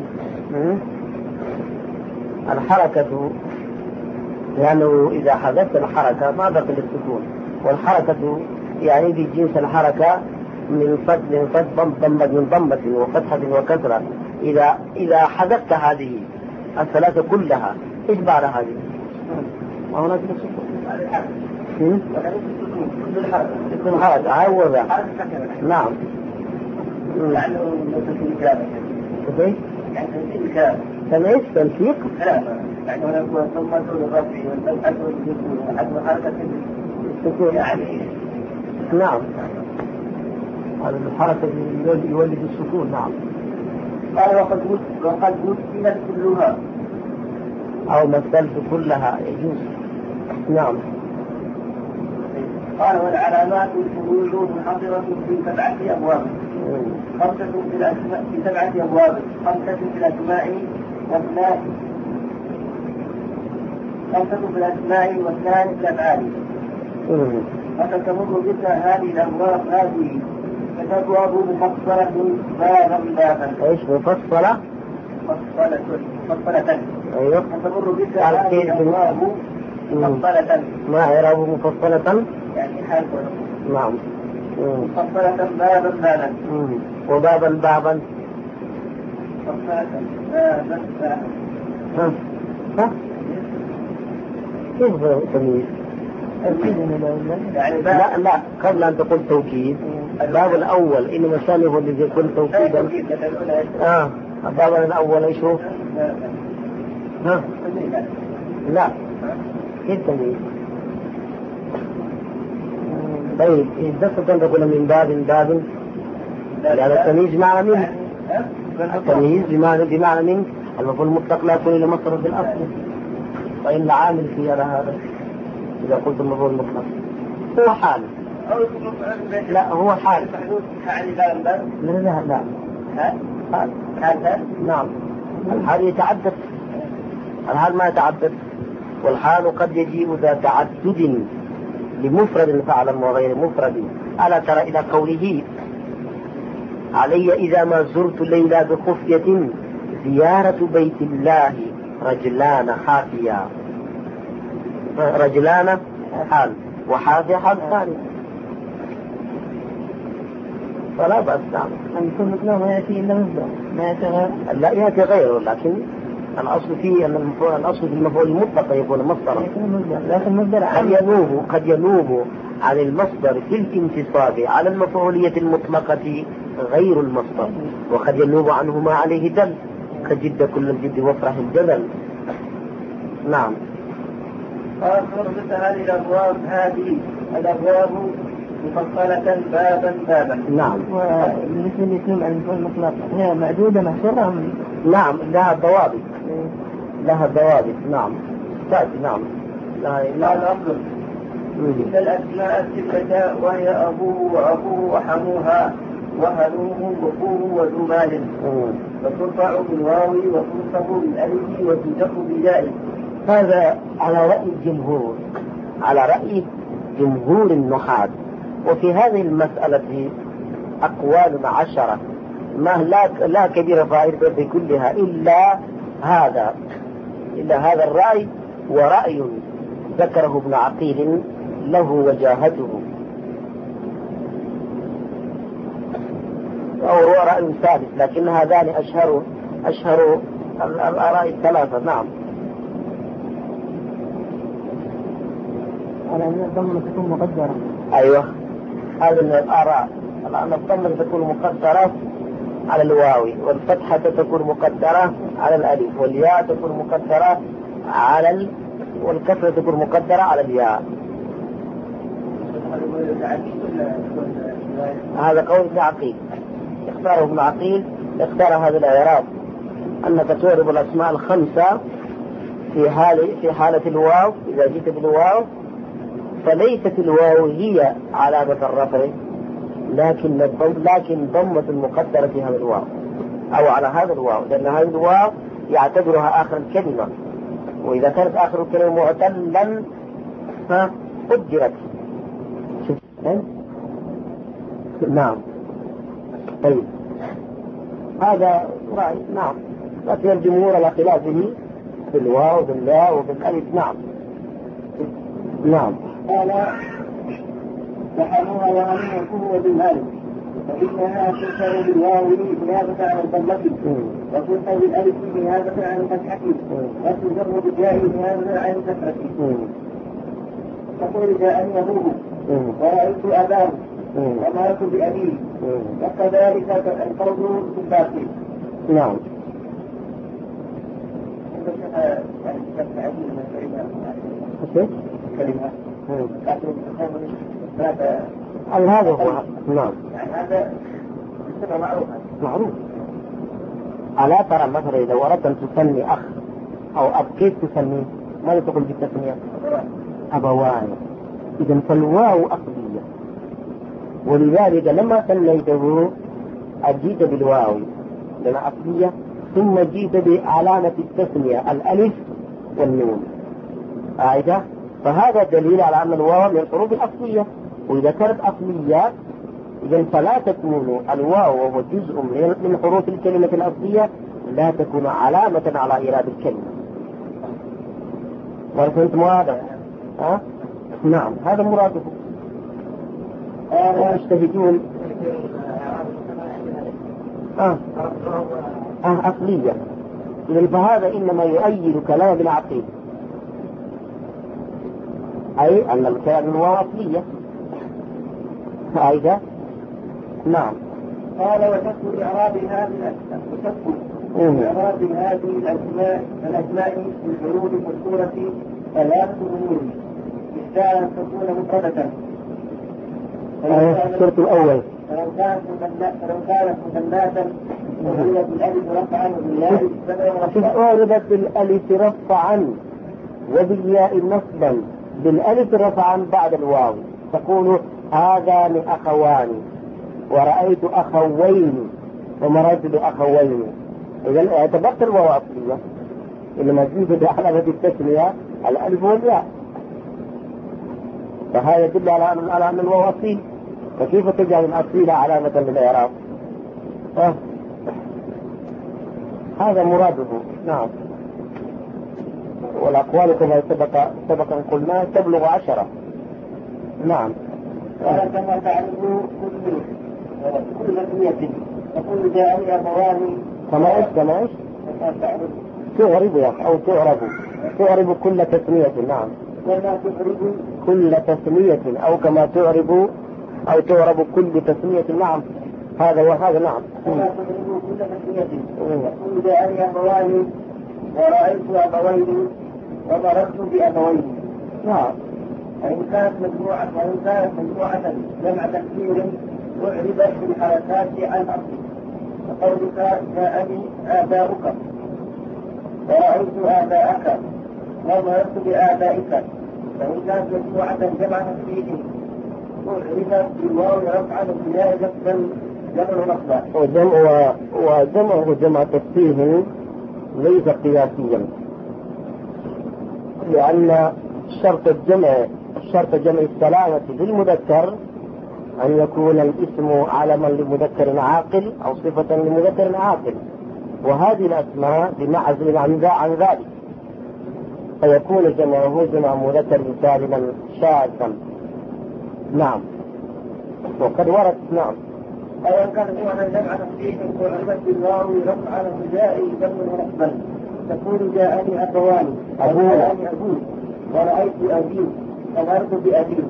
الحركة لأنه إذا حذفت الحركة ما بقي السكون، والحركة يعني بجنس الحركة من فتح من فتح ضمة من ضمة وفتحة وكسرة. إذا إذا حذفت هذه الثلاثة كلها إيش بعد هذه؟ وهناك السكون. اسم الحركة عوضة. نعم. لأنه تكون كاملة. كيف؟ يعني تنسيق كامل. تميز تنسيق؟ لا، يعني هناك الضمة للرفع والفتحة والسكون وحذف الحركة السكون. يعني نعم. هذا الحركة يولد السكون. نعم. قال وقد وقد مثلت كلها أو مثلت كلها يجوز. نعم. قال والعلامات الفروع منحصرة في سبعة أبواب: خمسة في الأسماء في سبعة أبواب، خمسة في الأسماء واثنان خمسة في الأسماء واثنان في الأفعال. فتتمر بك هذه الأبواب هذه فتبواب مفصلة بابا بابا. ايش مفصلة؟ مفصلة مفصلة. ايوه. فتمر بك هذه الأبواب مفصلة. ما إعراب مفصلة؟ يعني حال. نعم. مفصلة بابا بابا. وبابا بابا. مفصلة بابا بابا. ها ها كيف تمييز؟ يعني لا لا قبل أن تقول توكيد الباب الأول إنما الثاني هو الذي يكون توكيدا. آه الباب الأول إيش هو؟ ها لا كيف تمييز؟ طيب إذا كنت تقول من باب باب يعني التمييز بمعنى من؟ التمييز بمعنى بمعنى من؟ المفعول المطلق لا يكون إلا مصدر بالأصل، وإن عامل في هذا إذا قلت المفعول المطلق هو حال. لا هو حال. لا لا لا. حال. حال. نعم. الحال يتعدد. الحال ما يتعدد، والحال قد يجيء ذا تعدد لمفرد فعلا وغير مفرد. ألا ترى إلى قوله علي إذا ما زرت الليلة بخفية زيارة بيت الله رجلان حافيا. رجلان حال وحافيا حال ثاني، فلا بأس. نعم. أن يكون مثله ما يأتي إلا مصدر ما يأتي غير. لا يأتي غيره، لكن الأصل فيه أن المفعول الأصل في المفعول المطلق يكون مصدرا. لكن مصدر قد ينوب قد ينوب عن المصدر في الانتصاب على المفعولية المطلقة غير المصدر، وقد ينوب عنه ما عليه دل كجد كل الجد وافرح الجدل. نعم. آخر مثل هذه الأبواب هذه الأبواب مفصلة بابا بابا. نعم. وبالنسبة للاسم عن المفعول المطلق هي معدودة محصورة. نعم لها ضوابط. لها ضوابط. نعم. تأتي. نعم. لا لا الأفضل إلا الأسماء الستة وهي أبوه وأبوه وحموها وهلوه وفوه وذو مال، فترفع بالواو وتنصب بالألف وتجر بالياء. هذا على رأي الجمهور، على رأي جمهور النحاة. وفي هذه المسألة أقوال عشرة ما لا لا كبير فائدة بكلها إلا هذا إلا هذا الرأي، ورأي ذكره ابن عقيل له وجاهته، أو هو رأي ثالث، لكن هذان أشهر أشهر الآراء الثلاثة. نعم. على أن الضمة تكون مقدرة. أيوة هذا من الآراء، أن الضمة تكون مقدرة على الواو، والفتحة تكون مقدرة على الألف، والياء تكون مقدرة على ال... والكسرة تكون مقدرة على الياء. هذا قول ابن عقيل، اختاره ابن عقيل، اختار هذا الإعراب أنك تعرب الأسماء الخمسة في حالة في حالة الواو. إذا جئت بالواو فليست الواو هي علامة الرفع، لكن الضم لكن ضمة المقدرة في هذا الواو أو على هذا الواو، لأن هذا الواو يعتبرها آخر الكلمة، وإذا كانت آخر الكلمة معتلا فقدرت. نعم. طيب هذا رأي. نعم. لكن الجمهور على خلافه بالواو بالياء وبالألف. نعم. نعم. قال وحموها وهلوه وبالألف، فإنها تنشر بالواو نيابة عن الضمة، وتنشر بالألف نيابة عن الفتحة، وتجر بالياء نيابة عن الكسرة. تقول جاءني أبوه ورأيت أباه ومررت بأبيه، وكذلك القول بالباقي. نعم. كلمة هذا هو. نعم. هذا معروف معروف. ألا ترى مثلا إذا وردت أن تسمي أخ أو أب كيف تسميه؟ ماذا تقول بالتسمية؟ أبوان. إذن فالواو أصلية، ولذلك لما سميته أجيت بالواو لأن أصلية، ثم جيت بعلامة التسمية الألف والنون. أعيدها. فهذا دليل على أن الواو من الحروف الأصلية، وإذا كانت أصلية إذن فلا تكون الواو وهو جزء من حروف الكلمة الأصلية لا تكون علامة على إيراد الكلمة. وأنتم هذا ها؟ نعم هذا مراده. يجتهدون آه. آه أصلية. إذن فهذا إنما يؤيد كلام ابن عقيل، أي أن الكلام هو أصلية. فأيضا. نعم. قال وتكون إعراب هذه وتكون إعراب هذه الأسماء الأسماء في الحروف المذكورة ثلاث أمور. إحدى أن تكون مفردة. الشرط الأول فلو كانت فلو كانت مثناة وعربت بالألف رفعا وبالياء نصبا. عربت بالألف رفعا وبالياء نصبا. بالألف رفعا بعد الواو تقول هذان أخوان ورأيت أخوين ومررت بأخوين. إذا اعتبرت الواو أصلية إنما تزيد علامة التسمية الألف والياء، فهذا يدل على أن الواو أصيل. فكيف تجعل الأصيل علامة للإعراب؟ أه. هذا مراده. نعم. والأقوال كما سبق سبق أن قلنا تبلغ عشرة. نعم. كما تعرفوا كل كل تسمية تقول جاءني أبوان. كما إيش كما إيش؟ تعرب أو تعرب تعرب كل تسمية. نعم. كما تعرب كل تسمية أو كما تعرب أو تعرب كل تسمية. نعم هذا وهذا. نعم. كما تعرب كل تسمية تقول جاءني أبوان ورأيت أبوين ومررت بأبوين. نعم. وإن كانت مجموعة وإن كانت مجموعة جمع تكسير أعربت بالحركات عن أصل. فقولك جاءني آباؤك ورأيت آباءك ومررت بآبائك. فإن كانت مجموعة جمع تكسير أعربت بالواو رفعا وبالياء جمع جمع نصبا. وجمع وجمع وجمع تكسير ليس قياسيا، لأن شرط الجمع شرط جمع السلامة للمذكر أن يكون الاسم علما لمذكر عاقل أو صفة لمذكر عاقل، وهذه الأسماء بمعزل عن ذلك، فيكون جمعه جمع مذكر سالما شاذا. نعم. وقد ورد. نعم. أو أن كان جمعا جمع تفصيل وعربت بالواو رفعا وبالياء جمع نصبا. تقول جاءني أبوان وجاءني أبوك ورأيت أبيك ومررت بأبيك.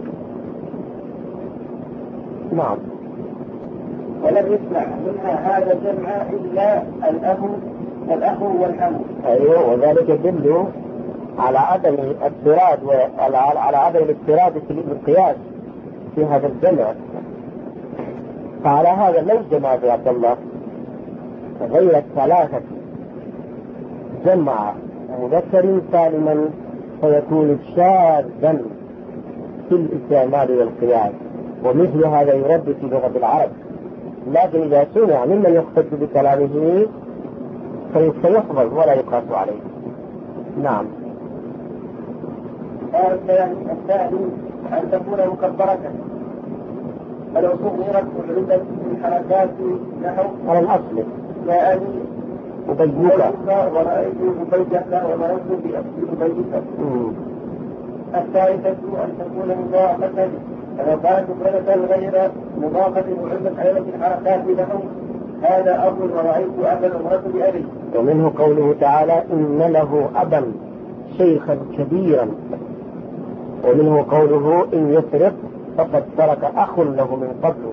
نعم. ولم يسمع منها هذا الجمع إلا الأب والأخ والحم. أيوه. وذلك يدل على عدم الاضطراد وعلى على عدم الاضطراد في القياس في هذا الجمع. فعلى هذا لو جمع يا عبد الله غير الثلاثة جمع مذكر سالما فيكون شاذا في الاستعمال والقياس، ومثل هذا يرد في لغة العرب. لكن إذا سمع ممن يقتد بكلامه فيحفظ ولا يقاس عليه. نعم. الثاني أن تكون مكبرة، فلو صغرت وعرضت بالحركات نحو على الأصل جاءني أبيك ورأيت أبيك ومررت بأبيك. الثالثة أن تكون مضافة، فلو كانت مفردة غير مضافة وعرضت أيضا بالحركات نحو هذا أب ورأيت أبا ومررت بأبي. ومنه قوله تعالى إن له أبا شيخا كبيرا. ومنه قوله إن يسرق فقد ترك أخ له من قبله.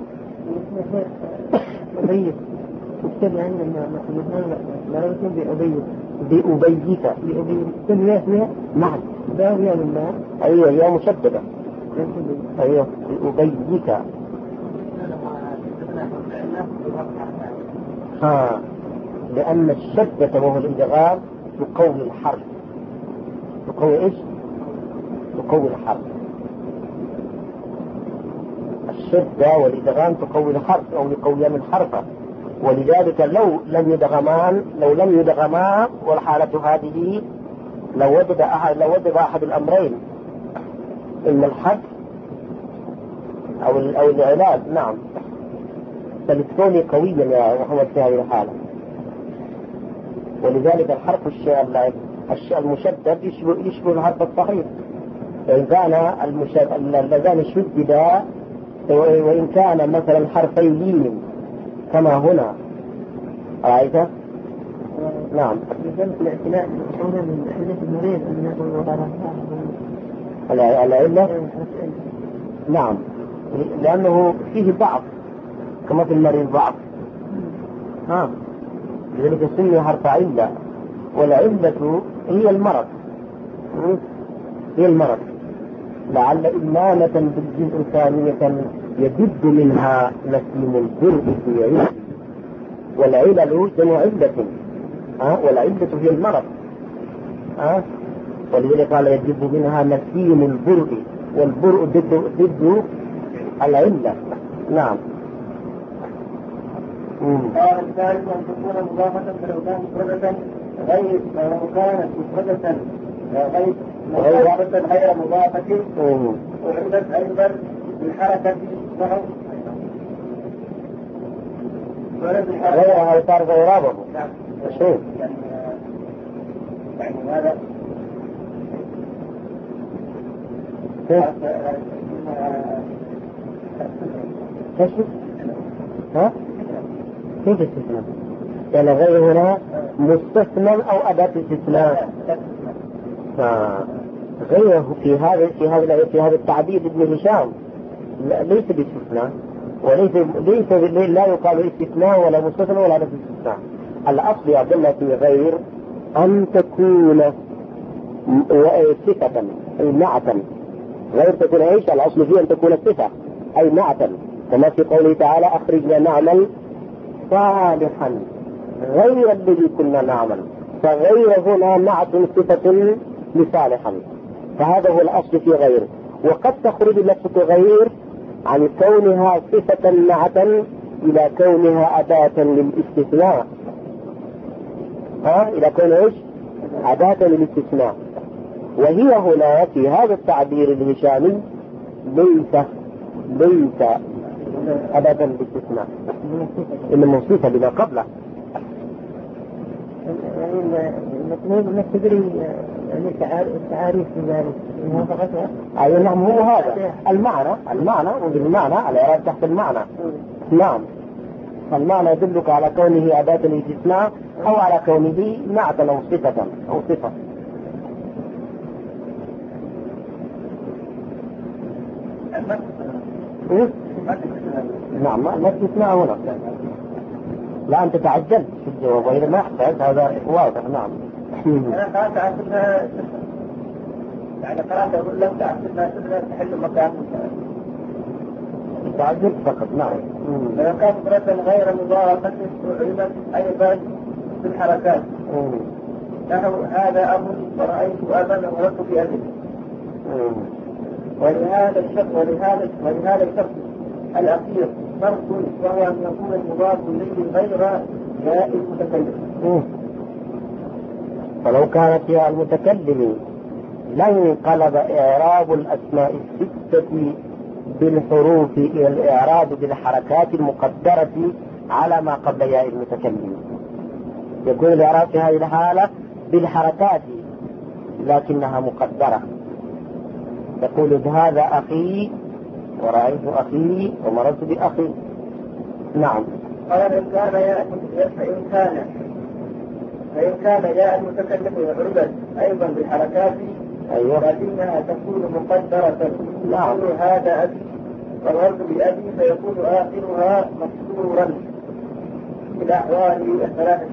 أبيك اكتب عندنا مررت بأبيك بأبيك بأبيك سمية فيها. نعم. باوية لله. أيوة يا مشددة. أيوة بأبيك. ها. لأن الشدة وهو الإدغام تقوي الحرف. تقوي إيش؟ تقوي الحرف. الشدة والإدغام تقوي الحرف أو يقويان الحرف، ولذلك لو لم يدغمان لو لم يدغما والحالة هذه لو وجد أحد لو وجد أحد الأمرين، إما الحد أو أو العلاج. نعم. فلتكوني قويا يا محمد في هذه الحالة. ولذلك الحرف المشدد يشبه يشبه الحرف الصحيح، وإن كان اللذان شددا وإن كان مثلا حرفي لين كما هنا. رأيت؟ نعم. لذلك الاعتناء هنا من حديث المريض أن يقول العلة. نعم. لأنه فيه ضعف كما في المريض ضعف. ها. لذلك سمي حرف علة، والعلة هي المرض، هي المرض. لعل إمامة بالجزء ثانية يجد منها نسيم البرء في علة، والعلل جمع علة، أه؟ والعلة هي المرض، أه؟ ولذلك قال يجد منها نسيم البرء، والبرء ضد ضد العلة. نعم. قال الثالث أن تكون مضافة فلو كانت مفردة غير لو كانت مفردة غير مضافة غير مضافة وعدت أيضا بالحركة معه غيرها يصار غيرابه. نعم. شيء يعني هذا كيف؟ ها؟ كيف استثناء؟ يعني غير هنا مستثنى أو أداة استثناء. غيره في هذا في هذا في هذا التعبير ابن هشام ليس باستثناء، وليس ليس لا يقال استثناء ولا مستثنى ولا أداة استثناء. الأصل يا عبد في غير أن تكون صفة أي نعتا، غير تكون ايش؟ الأصل فيه أن تكون صفة أي نعتا، كما في قوله تعالى أخرجنا نعمل صالحا غير الذي كنا نعمل، فغير هنا نعت صفة لصالحا، فهذا هو الأصل في غير. وقد تخرج لفظة غير عن كونها صفة نعتا إلى كونها أداة للاستثناء، ها إلى كون ايش؟ أداة للاستثناء. وهي هنا في هذا التعبير الهشامي ليس ليس أداة للاستثناء، إنما صفة بما قبله. المطلوب انك تدري يعني التعاريف في ذلك موافقتها. اي نعم، هو هذا المعنى، المعنى وبالمعنى الإعراب تحت المعنى. نعم، المعنى يدلك على كونه أداة الاستثناء أو على كونه نعتا أو صفة أو صفة. نعم، ما استثناء هنا، لا أنت تعجلت في الجواب وإذا ما احتاج هذا واضح. نعم. أنا قرأت عن يعني قرأت أقول لك تعرفنا سنة تحل مكان تعجلت فقط. نعم. لو كانت مفردة غير مضافة وعلمت أيضا بالحركات نحو هذا أمر ورأيت أبا وردت في أبي. ولهذا الشخص ولهذا ولهذا الشخص الأخير فرق، وهو أن يكون المضاف إليه غير جاء المتكلم. فلو كانت يا المتكلم لانقلب إعراب الأسماء الستة بالحروف إلى الإعراب بالحركات المقدرة على ما قبل ياء المتكلم. يكون الإعراب في هذه الحالة بالحركات لكنها مقدرة. تقول هذا أخي ورأيت أخي ومررت بأخي. نعم. قال إن كان ياء فإن كان فإن كان ياء المتكلم يعربت أيضا بالحركات أيوة. لكنها تكون مقدرة. نعم. يقول هذا أبي والورد بأبي فيكون آخرها مكسورا في الأحوال الثلاثة.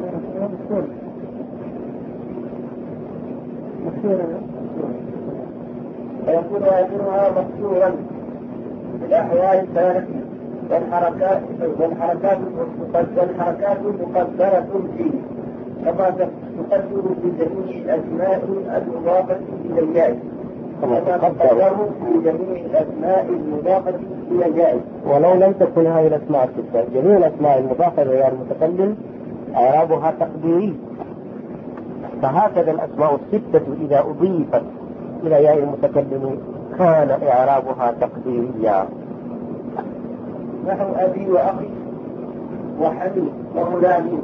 فيكون آخرها مكسورا في الأحوال الثلاثة، والحركات والحركات والحركات مقدرة فيه كما تقدر في جميع الأسماء المضافة إلى الجائز، كما تقدر في جميع الأسماء المضافة إلى الجائز. ولو لم تكن هذه الأسماء الستة، جميع الأسماء المضافة إلى المتكلم إعرابها تقديري. فهكذا الأسماء الستة إذا أضيفت إلى ياء المتكلم كان إعرابها تقديريا. نحو أبي وأخي وحمي وغلامي.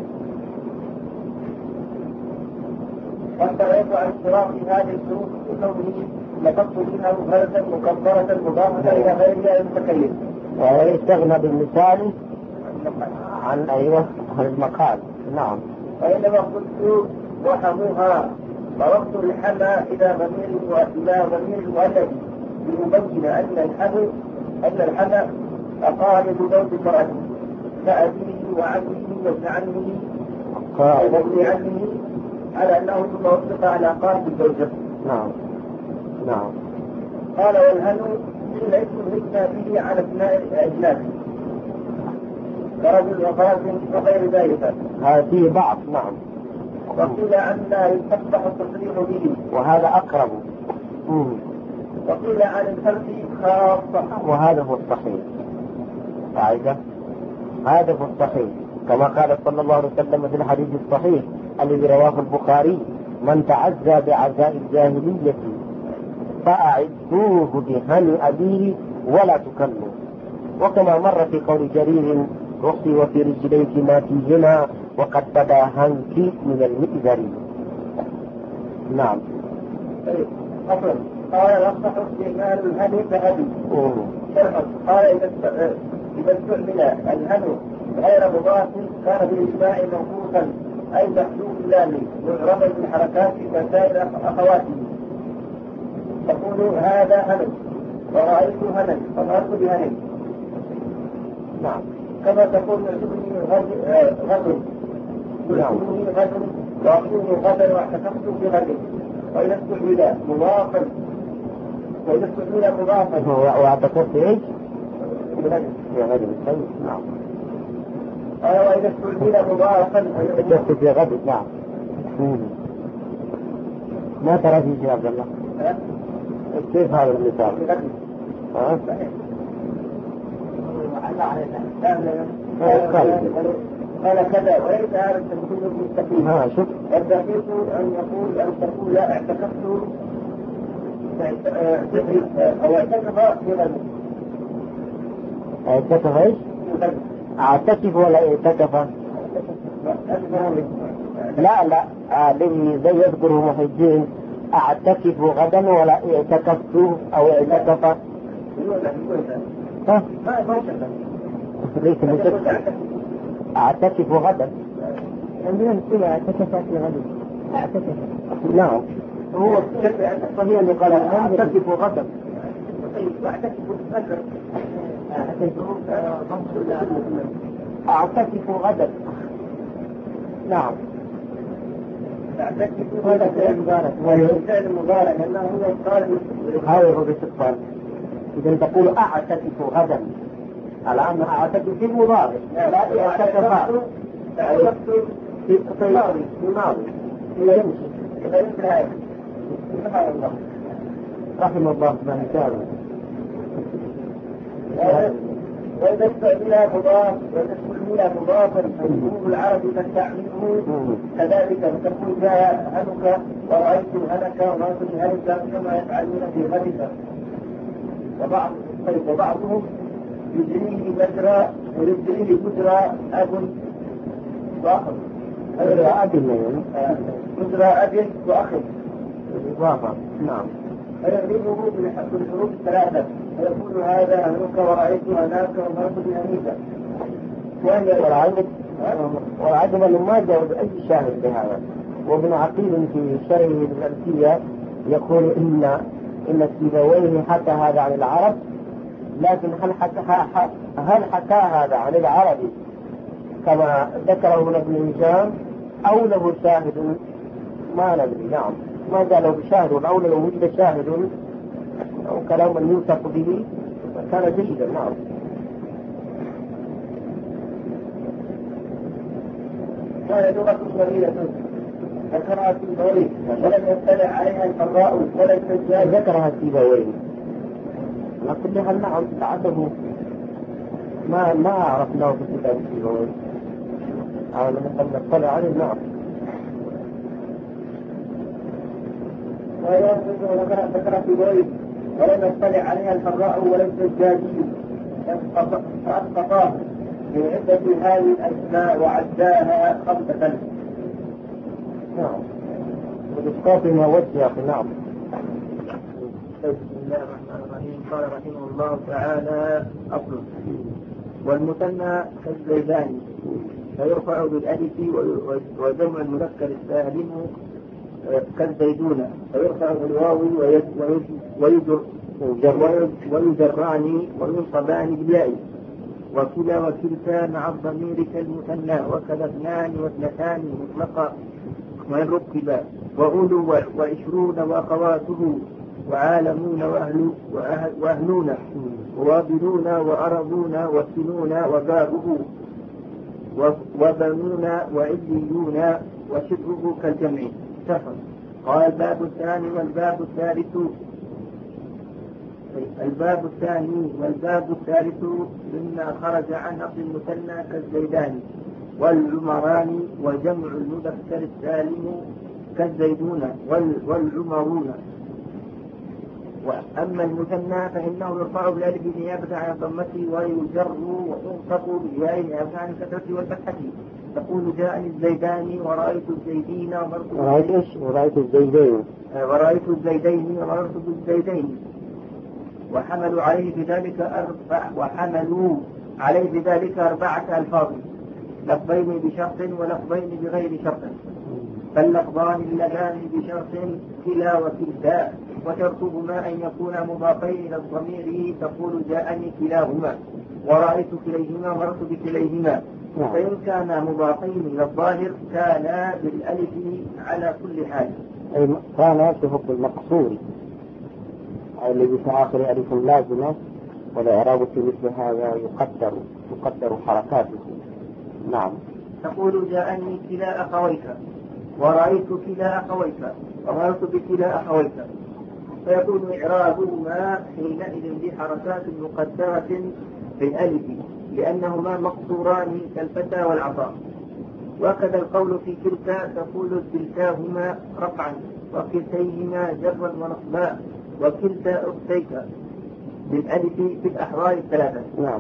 فاستغيث عن صراط هذه الظروف بكونه لفظت منها مفردة مكبرة مضافة إلى غير ياء المتكلم. ويستغنى بالمثال عن أيوة عن المقال. نعم. وإنما قلت وحموها ضربت الحمى إلى ضمير إلى ضمير المؤلف ليبين أن الحمى أن الحمى أقارب زوج المرأة كأبيه وعمه وابن عمه ومبني عنه على أنه ثم وفق على قاسم الزوجة. نعم نعم. قال والهن إلا اسم ذكر به على أثناء الأجناس كرجل وفاة وغير ذلك. هذه بعض. نعم. وقيل أن يستقبح التصريح به وهذا أقرب. مم. وقيل عن الفرد خاصة وهذا هو الصحيح. قاعدة هذا هو الصحيح كما قال صلى الله عليه وسلم في الحديث الصحيح الذي رواه البخاري: من تعزى بعزاء الجاهلية فأعدوه بهن أبيه ولا تكلوا. وكما مر في قول جرير: رخي وفي رجليك ما فيهما وقد بدا هنك من المئذر. نعم. أصلا قال الأصح استعمال الهن كهدي. قال إذا استعمل الهن غير مضاف كان بالإجماع موقوفا أي محذوف اللام معربا بالحركات كسائر أخواته. تقول هذا هن ورأيت هنا فمرت بهن. نعم. كما تقول يعجبني غد يعجبني غد وأقول غدا واعتكفت بغد. وإذا استعمل مضافا وإذا استعمل مضافا واعتكفت إيش؟ بغد. نعم. قال وإذا استعمل مضافا اعتكفت في غد. نعم. ما ترى في شيء عبد الله؟ كيف هذا المثال؟ ها؟ قال كذا وليس هذا التمثيل المستقيم. ها شوف. الدقيق أن يقول أن تقول لا اعتكفت أو اعتكف بغد. اعتكف ايش؟ اعتكف ولا اعتكف؟ لا لا الذي زي يذكره محي الدين: اعتكف غدا ولا اعتكفت او اعتكف. ها؟ ليس متكفر. اعتكف غدا. عندنا نقول اعتكف في غد. اعتكف. نعم. هو الصحيح اللي قال اعتكف غدا. اعتكف غدا. اعتكف غدا. نعم. اعتكف غدا فعل مضارع. فعل مضارع لأنه هو قال هذا هو باستقبال. إذا تقول أعتكف غدا على أن أعتكف في المضارع لا أعتكف في الماضي. في الماضي يمشي. رحم الله من كان. وإذا استعمل مضاف وإذا استعمل مضافا فالجمهور العربي تستعمله كذلك فتقول جاء هنك ورأيت هنك ورأيت هنك كما يفعلون في غدك. وبعض طيب وبعضهم يجريه مجرى ويجريه مجرى أب وأخ. مجرى أب مجرى أب وأخ. إضافة. نعم. فيغلبه بالحروف الثلاثة فيقول هذا هنك ورأيت هناك ومرت بهنيك. والعجب أنه ما جاء بأي شاهد بهذا. وابن عقيل في شرحه الألفية يقول إن إن السيبويه حكى هذا عن العرب، لكن هل حكى هل حكى هذا عن العرب كما ذكره ابن هشام أو له شاهد؟ ما ندري. نعم. ما جاء له شاهد أو لو وجد شاهد أو كلام يوثق به كان جيدا. نعم. قال لغة صغيرة ذكرها السيبويه ولم يطلع عليها القراء ولا السجاد. ذكرها السيبويه على كل حال. نعم. تعبه ما ما عرفناه في كتاب السيبويه على لم نطلع عليه. نعم. ذكر السيبويه ولم يطلع عليها القراء ولا السجادي فأسقطاه في عدة هذه الأسماء وعداها خمسة. نعم. والإسقاط ما وجه. نعم. بسم الله الرحمن الرحيم. قال رحمه الله تعالى: أصل والمثنى كالزيدان فيرفع بالألف وجمع المذكر السالم كالزيدون فيرفع بالواو ويجر ويجران وينصبان بالياء وكلا وكلتا مع الضمير كالمثنى وكذا اثنان واثنتان مطلقا وإن ركبا وأولو وعشرون وأخواته وعالمون وأهل وأهلون ووابلون وأرضون وسنون وبابه وبنون وعليون وشبهه كالجمع سفر. قال الباب الثاني والباب الثالث الباب الثاني والباب الثالث مما خرج عن أصل المثنى كالزيدان والعمران وجمع المذكر السالم كالزيدون والعمرون. وأما المثنى فإنه يرفع بالألف نيابة عن الضمة ويجر وينصب بالياء نيابة عن الكسرة والفتحة. تقول جاءني الزيدان ورأيت الزيدين ومررت ورأيت ايش؟ ورأيت الزيدين ورأيت الزيدين ومررت بالزيدين. وحملوا عليه بذلك أربع وحملوا عليه بذلك أربعة ألفاظ لفظين بشرط ولفظين بغير شرط. فاللفظان اللذان بشرط كلا وكلتا وشرطهما أن يكون مضافين إلى الضمير تقول جاءني كلاهما ورأيت كليهما ومررت بكليهما. فإن كان مضافين إلى الظاهر كان بالألف على كل حال. أي كان تفق المقصور الذي في آخر ألف لازمة والإعراب في مثل هذا يقدر يقدر حركاته. نعم. تقول جاءني كلا أخويك ورأيت كلا أخويك ومررت بكلا أخويك. فيكون إعرابهما حينئذ بحركات مقدرة في الألف لأنهما مقصوران كالفتى والعطاء. وكذا القول في كلتا تقول كلتاهما رفعا وكلتيهما جرا ونصبا وكلتا أختيك بالألف في الأحوال الثلاثة. نعم.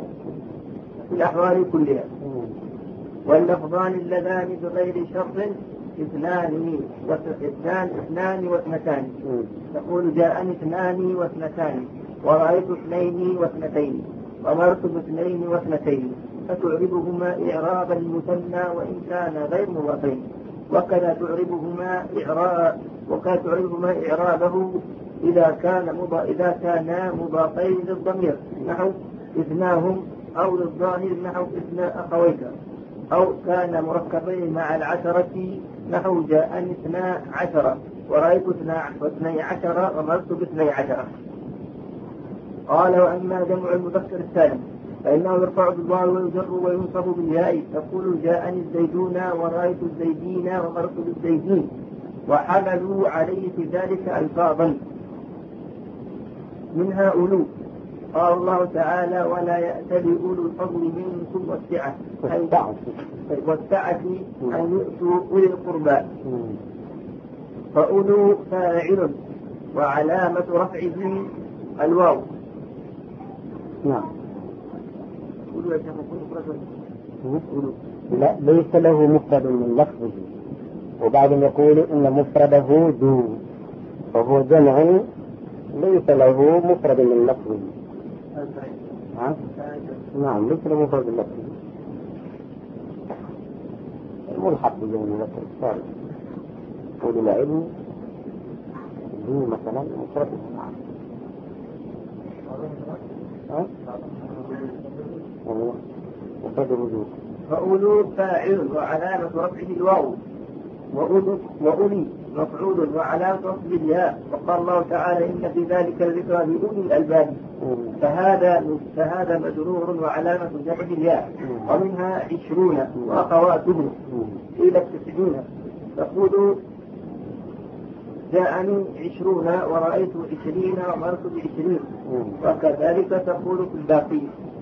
في الأحوال كلها. واللفظان اللذان بغير شرط اثنان واثنان اثنان واثنتان. تقول جاءني اثنان واثنتان ورأيت اثنين واثنتين ومرت باثنين واثنتين. فتعربهما إعراب المثنى وإن كان غير مضافين. وكذا تعربهما إعراب وكذا تعربهما إعرابه إذا كان مضا إذا كانا مضافين للضمير نحو اثناهم أو للظاهر نحو اثنا أخويك أو كان مركبين مع العشرة نحو جاءني اثنا عشر ورأيت اثني عشر ومرت باثني عشر. قال وأما جمع المذكر السالم فإنه يرفع بالواو ويجر وينصب بالياء. تقول جاءني الزيدون ورأيت الزيدين ومرت بالزيدين. وحملوا عليه في ذلك ألفاظا منها أولو. قال الله تعالى ولا يأتل أولو الفضل منكم والسعة والسعة أن يؤتوا أولي القربى. فأولو فاعل وعلامة رفعه الواو. نعم. لا ليس له مفرد من لفظه وبعدين يقول إن مفرده ذو فهو جمع ليس له مفرد من لفظه. ها؟ نعم ليس له مفرد من لفظه. الملحق بجمع المذكر السالم قول العلم ذو مثلا مفرد. ها؟ فأولو فاعل وعلامة رفعه الواو وأولي مفعول وعلامة رفعه الياء. وقال الله تعالى إن في ذلك الذكرى لأولي الألباب. فهذا فهذا مجرور وعلامة جمع الياء. ومنها عشرون وأخواته إلى التسعين. تقول جاءني عشرون ورأيت عشرين ومرت بعشرين. وكذلك تقول في الباقي.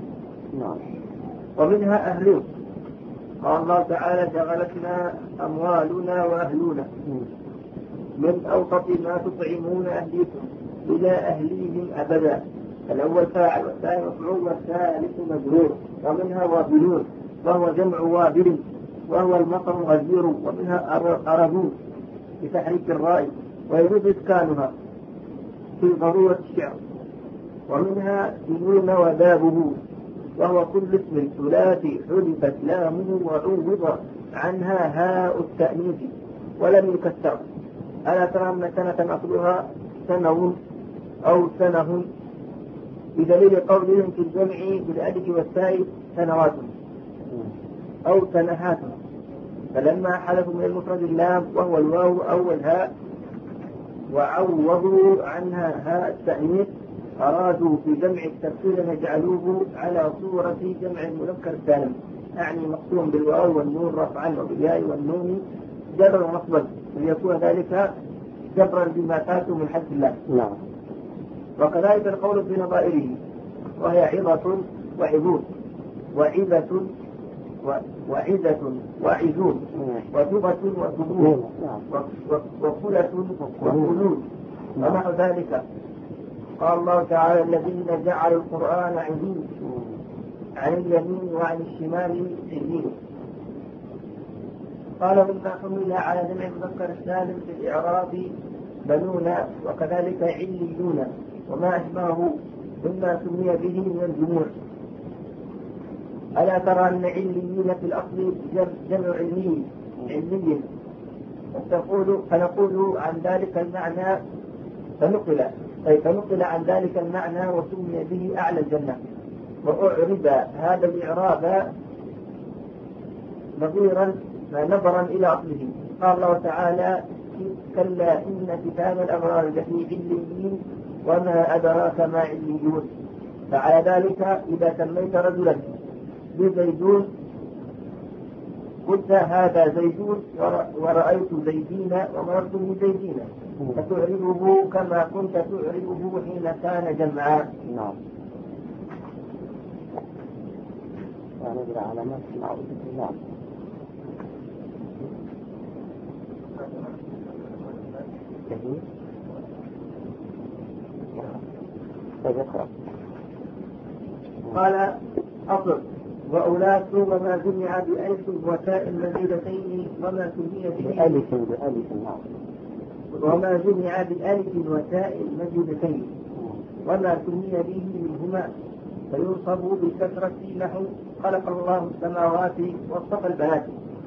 ومنها أهلون. قال الله تعالى شغلتنا أموالنا وأهلنا من أوسط ما تطعمون أهليكم إلى أهليهم أبدا. الأول فاعل والثاني مفعول والثالث مجرور. ومنها وابلون وهو جمع وابل وهو المطر غزير. ومنها أربون بتحريك الراء ويجوز إسكانها في ضرورة الشعر. ومنها سنون وبابه وهو كل اسم ثلاثي حذفت لامه وعوض عنها هاء التأنيث ولم يكسر. ألا ترى أن سنة أصلها سنو أو سنه بدليل قولهم في الجمع بالألف والتاء سنوات أو سنهات، فلما حذفوا من المفرد اللام وهو الواو أو الهاء وعوضوا عنها هاء التأنيث أرادوا في جمع التفسير أن يجعلوه على صورة جمع المذكر السالم، يعني مقسوم بالواو والنون رفعا وبالياء والنون جبرا ونصبا، ليكون ذلك جبرا بما فاتوا من حد الله. نعم. وكذلك القول في نظائره، وهي عظة وعظون وعظة وعظة وعزون وثبة وثبون وخلة وخلود ونحو ذلك. قال الله تعالى: الذين جعلوا القرآن عظيم عن اليمين وعن الشمال عظيم. قال: مما حمل على جمع المذكر السالم في الإعراب بنون وكذلك عليون وما أشبهه مما سمي به من الجموع. ألا ترى أن عليين في الأصل جمع علمي علمي فتقول فنقول عن ذلك المعنى فنقل أي فنقل عن ذلك المعنى وسمي به أعلى الجنة، وأعرب هذا الإعراب نظيرا نظرا إلى أصله. قال الله تعالى: كلا إن كتاب الأبرار لفي عليين وما أدراك ما عليون. فعلى ذلك إذا سميت رجلا بزيدون قلت هذا زيدون ورأيت زيدين ومررت بزيدين، فتعربه كما كنت تعربه حين كان جمعا. نعم. يعني بالعلامات معروفة. نعم. قال: أصل وأولاد وما جمع بألف وتاء مزيدتين وما سمي بألف بألف نعم وما جمع بألف وتاء مزيدتين وما سمي به منهما فينصب بالكثرة نحو خلق الله السماوات واصطفى البنات.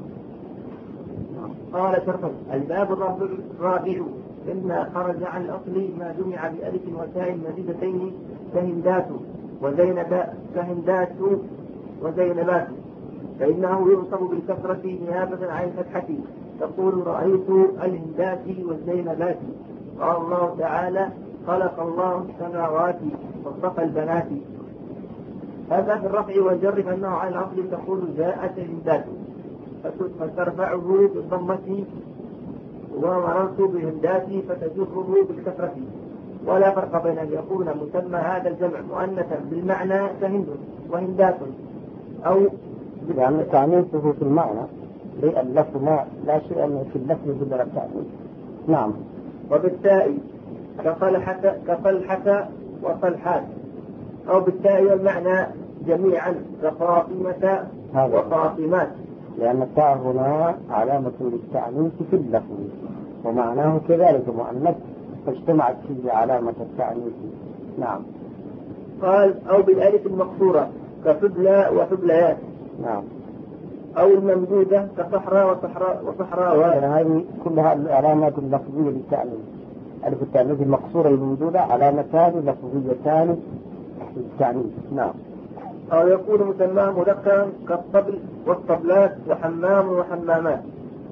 قال شرطا: الباب الرابع إما خرج عن الأصل ما جمع بألف وتاء مزيدتين كهندات وزينب كهندات وزينبات، فإنه ينصب بالكثرة نيابة عن الفتحة، تقول: رأيت الهندات والزينبات. قال الله تعالى: خلق الله السماوات واصطفى البنات. هذا في الرفع والجر، فإنه على الأصل تقول: جاءت الهندات، فترفعه بالضمة، ومررت بالهندات فتجره بالكثرة. ولا فرق بين أن يكون مسمى هذا الجمع مؤنثا بالمعنى كهند وهندات أو يعني تعنيفه في المعنى اللفظ ما لا شيء في اللفظ يدل على التعنيف. نعم. وبالتاء كفلحة كفلحة وفلحات، أو بالتاء والمعنى جميعا كفاطمة وفاطمات، لأن التاء هنا علامة للتعنيف في اللفظ ومعناه كذلك مؤنث فاجتمعت فيه علامة التعنيف. نعم. قال: أو بالألف المقصورة كحبلى وحبليات. نعم. أو الممدودة كصحراء وصحراء وصحراوات. يعني هذه كلها العلامات اللفظية للتعنيف. ألف التعنيف المقصورة الممدودة علامتان لفظيتان للتعنيف. نعم. أو يكون مسماه مذكرا كالطبل والطبلات وحمام وحمامات.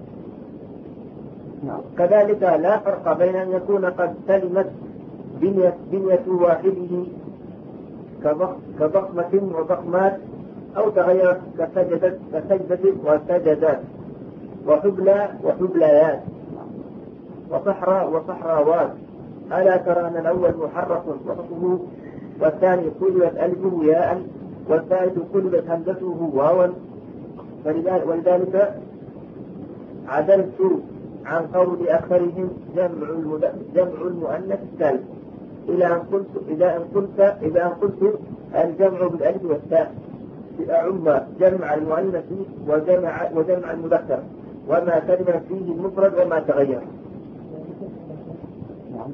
نعم. كذلك لا فرق بين أن يكون قد سلمت بنية, بنية واحده كضخمة وضخمات، أو تغيرت كسجدة كسجدة وسجدات، وحبلى وحبليات، وصحراء وصحراوات. ألا ترى أن الأول محرك وسطه، والثاني قلبت ألفه ياء، والثالث قلبت همزته واوا. ولذلك عدلت عن قول أكثرهم جمع جمع المؤنث الثالث إلى أن قلت إذا أن قلت إذا أن قلت الجمع بالألف والتاء أعم جمع المؤنث وجمع وجمع المذكر وما كلمة فيه المفرد وما تغير. نعم.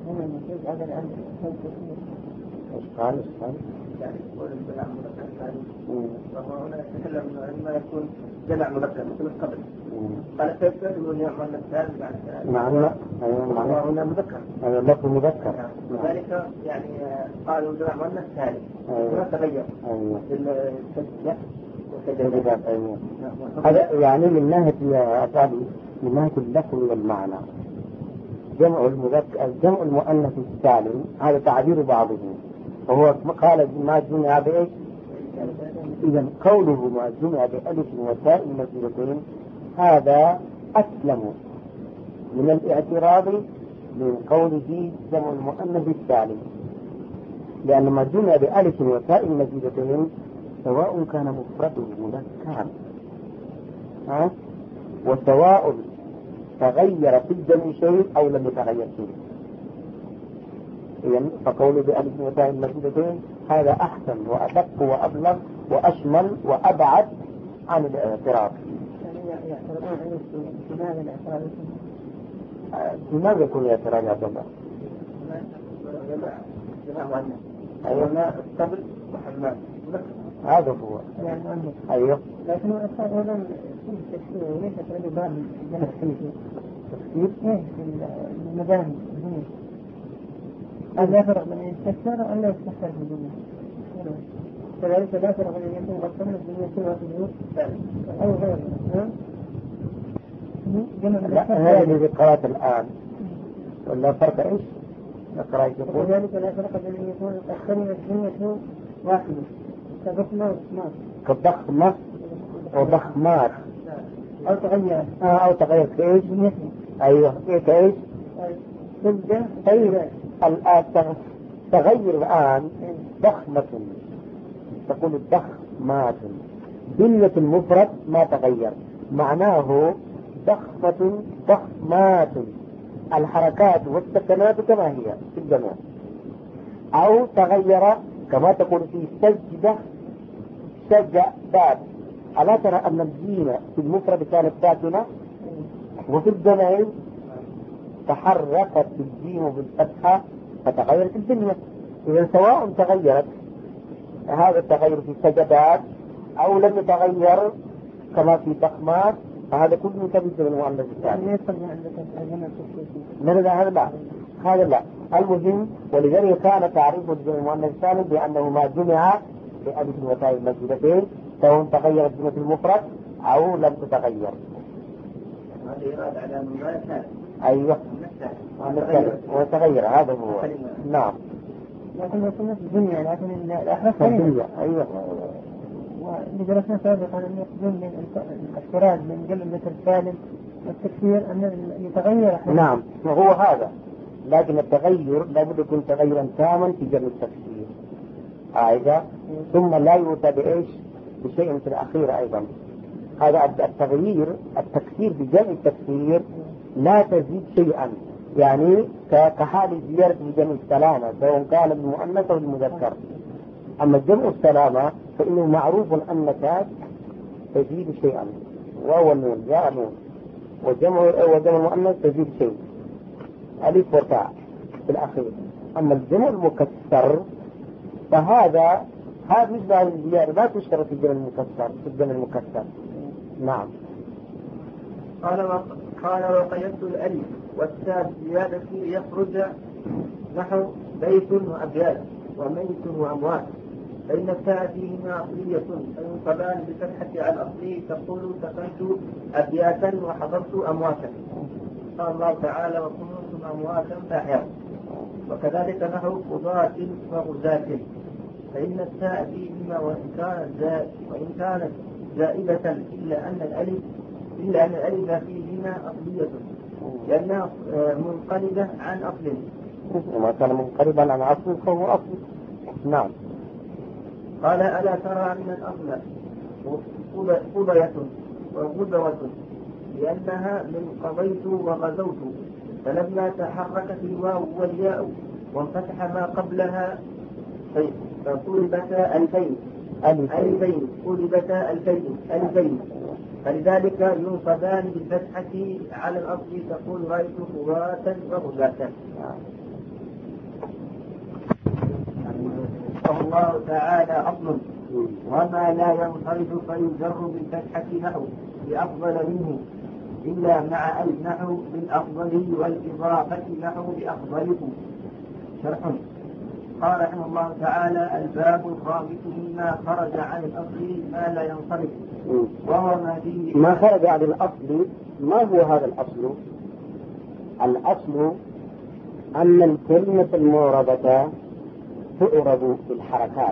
قال قال يعني يقول الجمع المذكر الثاني، وهو هنا يتكلم عندما يكون جمع مذكر مثل قبل. قال كيف تقول يا مؤنث ثالث بعد ثلاث؟ نعم. أيوة هنا مذكر. أيوة لفظ مذكر. وذلك يعني قالوا جمع مؤنث ثالث. ما تغير. أيوة. بالتسجيل والتجديدات. أيوة. هذا يعني من ناحية يا أبي من ناحية اللفظ والمعنى. جمع المذكر الجمع المؤنث السالم هذا تعبير بعضهم. وهو قال ما جمع بإيش؟ إذا قوله ما جمع بألف وتاء مزيدتين هذا أسلم من الاعتراض من قوله جمع المؤنث السالم، لأن ما جمع بألف وتاء مزيدتين سواء كان مفرده مذكرا ها وسواء تغير في الجمع شيء أو لم يتغير شيء. إذن فقوله بألف وتاء مزيدتين هذا أحسن وأدق وأبلغ وأشمل وأبعد عن الاعتراض. لماذا يكون الاعتراض يا عبد الله؟ أيوة قبل وحمام هذا هو. أيوه. لكن أيضا في التفسير وليس عنده باب جمع الحنفي. تفسير؟ إيه في المباني الدنيا. هل لا فرق بين يستفسر أو لا يستفسر في الدنيا؟ كذلك لا فرق بين يكون قد تمت الدنيا سوى في الجنود أو غيره. لا هذه قراءة الآن ولا فرق إيش؟ قراءة يقول. كذلك لا فرق بين أن يكون قد تمت الدنيا واحدة. كضخمة وضخمات. كضخمة وضخمات. أو تغير. آه أو تغير كإيش؟ أيوه إيه كإيش؟ تبدأ. طيب الآن تغير الآن ضخمة تقول ضخمات بنية المفرد ما تغير معناه ضخمة ضخمات الحركات والسكنات كما هي في الجمع. أو تغير كما تقول في سجدة سجدات. ألا ترى أن الجيم في المفرد كانت ساكنة وفي الجمع تحركت الجيم بالفتحة فتغيرت الدنيا. إذا سواء تغيرت هذا التغير في سجدات أو لم يتغير كما في ضخمات فهذا كله تبدو من المؤنث الثاني. لا لا هذا لا هذا لا المهم. ولذلك كان تعريف المؤنث الثاني بأنه ما جمع بألف وتاء المزيدتين سواء تغيرت جملة المفرد أو لم تتغير. هذا يراد على المؤنث. أيوه وتغير هذا هو. نعم. لكن وصلنا في الدنيا لكن الأحرف الدنيا أيوه. ودرسنا سابقا أن يقدم من الافتراض من جمع المثل السالم والتكسير أن يتغير أحيانا. نعم وهو هذا. لكن التغير لابد يكون تغيرا تاما في جمع التكسير أيضا ثم لا يؤتى بإيش بشيء في الأخير أيضا. هذا التغيير التكسير بجمع التكسير لا تزيد شيئا يعني كحال زيارة جمع السلامة سواء كان بالمؤنث أو بالمذكر. أما جمع السلامة فإنه معروف أنك تزيد شيئا وهو النون جاء نون وجمع وجمع المؤنث تزيد شيء ألف وتاء في الأخير. أما الجمع المكسر فهذا هذا مثل هذه الزيادة لا تشترط في الجمع المكسر في الجمع المكسر. نعم. قال قال وقيدت الألف والتاء زيادة يخرج نحو بيت وأبيات وميت وأموات فإن التاء فيهما أصلية فينصبان بفتحة على الأصلي تقول سكنت أبياتا وحضرت أمواتا. قال الله تعالى وكنتم أمواتا فأحياء. وكذلك نحو قضاة وغزاة فإن التاء فيهما وإن كانت وإن كانت زائدة إلا أن الألف إلا أن الألف فيهما أصلية لأنها منقلبة عن أصل. وما كان منقلبا عن أصل فهو أصل. نعم. قال ألا ترى أن الأصل قضية وغزوة لأنها من قضيت وغزوت فلما تحركت الواو والياء وانفتح ما قبلها فقلبتا ألفين ألفين قلبتا ألفين ألفين فلذلك ينصبان بالفتحة على الأصل تقول رأيت قضاة وغزاة. الله تعالى أصل وما لا ينصرف فيجر بالفتحة نحو بأفضل منه إلا مع النحو بالأفضل والإضافة نحو بأفضلكم. شرح. قال رحمه الله تعالى: الباب الخامس مما خرج عن الأصل ما لا ينصرف وهو ما فيه ما خرج عن الأصل. ما هو هذا الأصل؟ الأصل أن الكلمة المعربة تعرب بالحركات،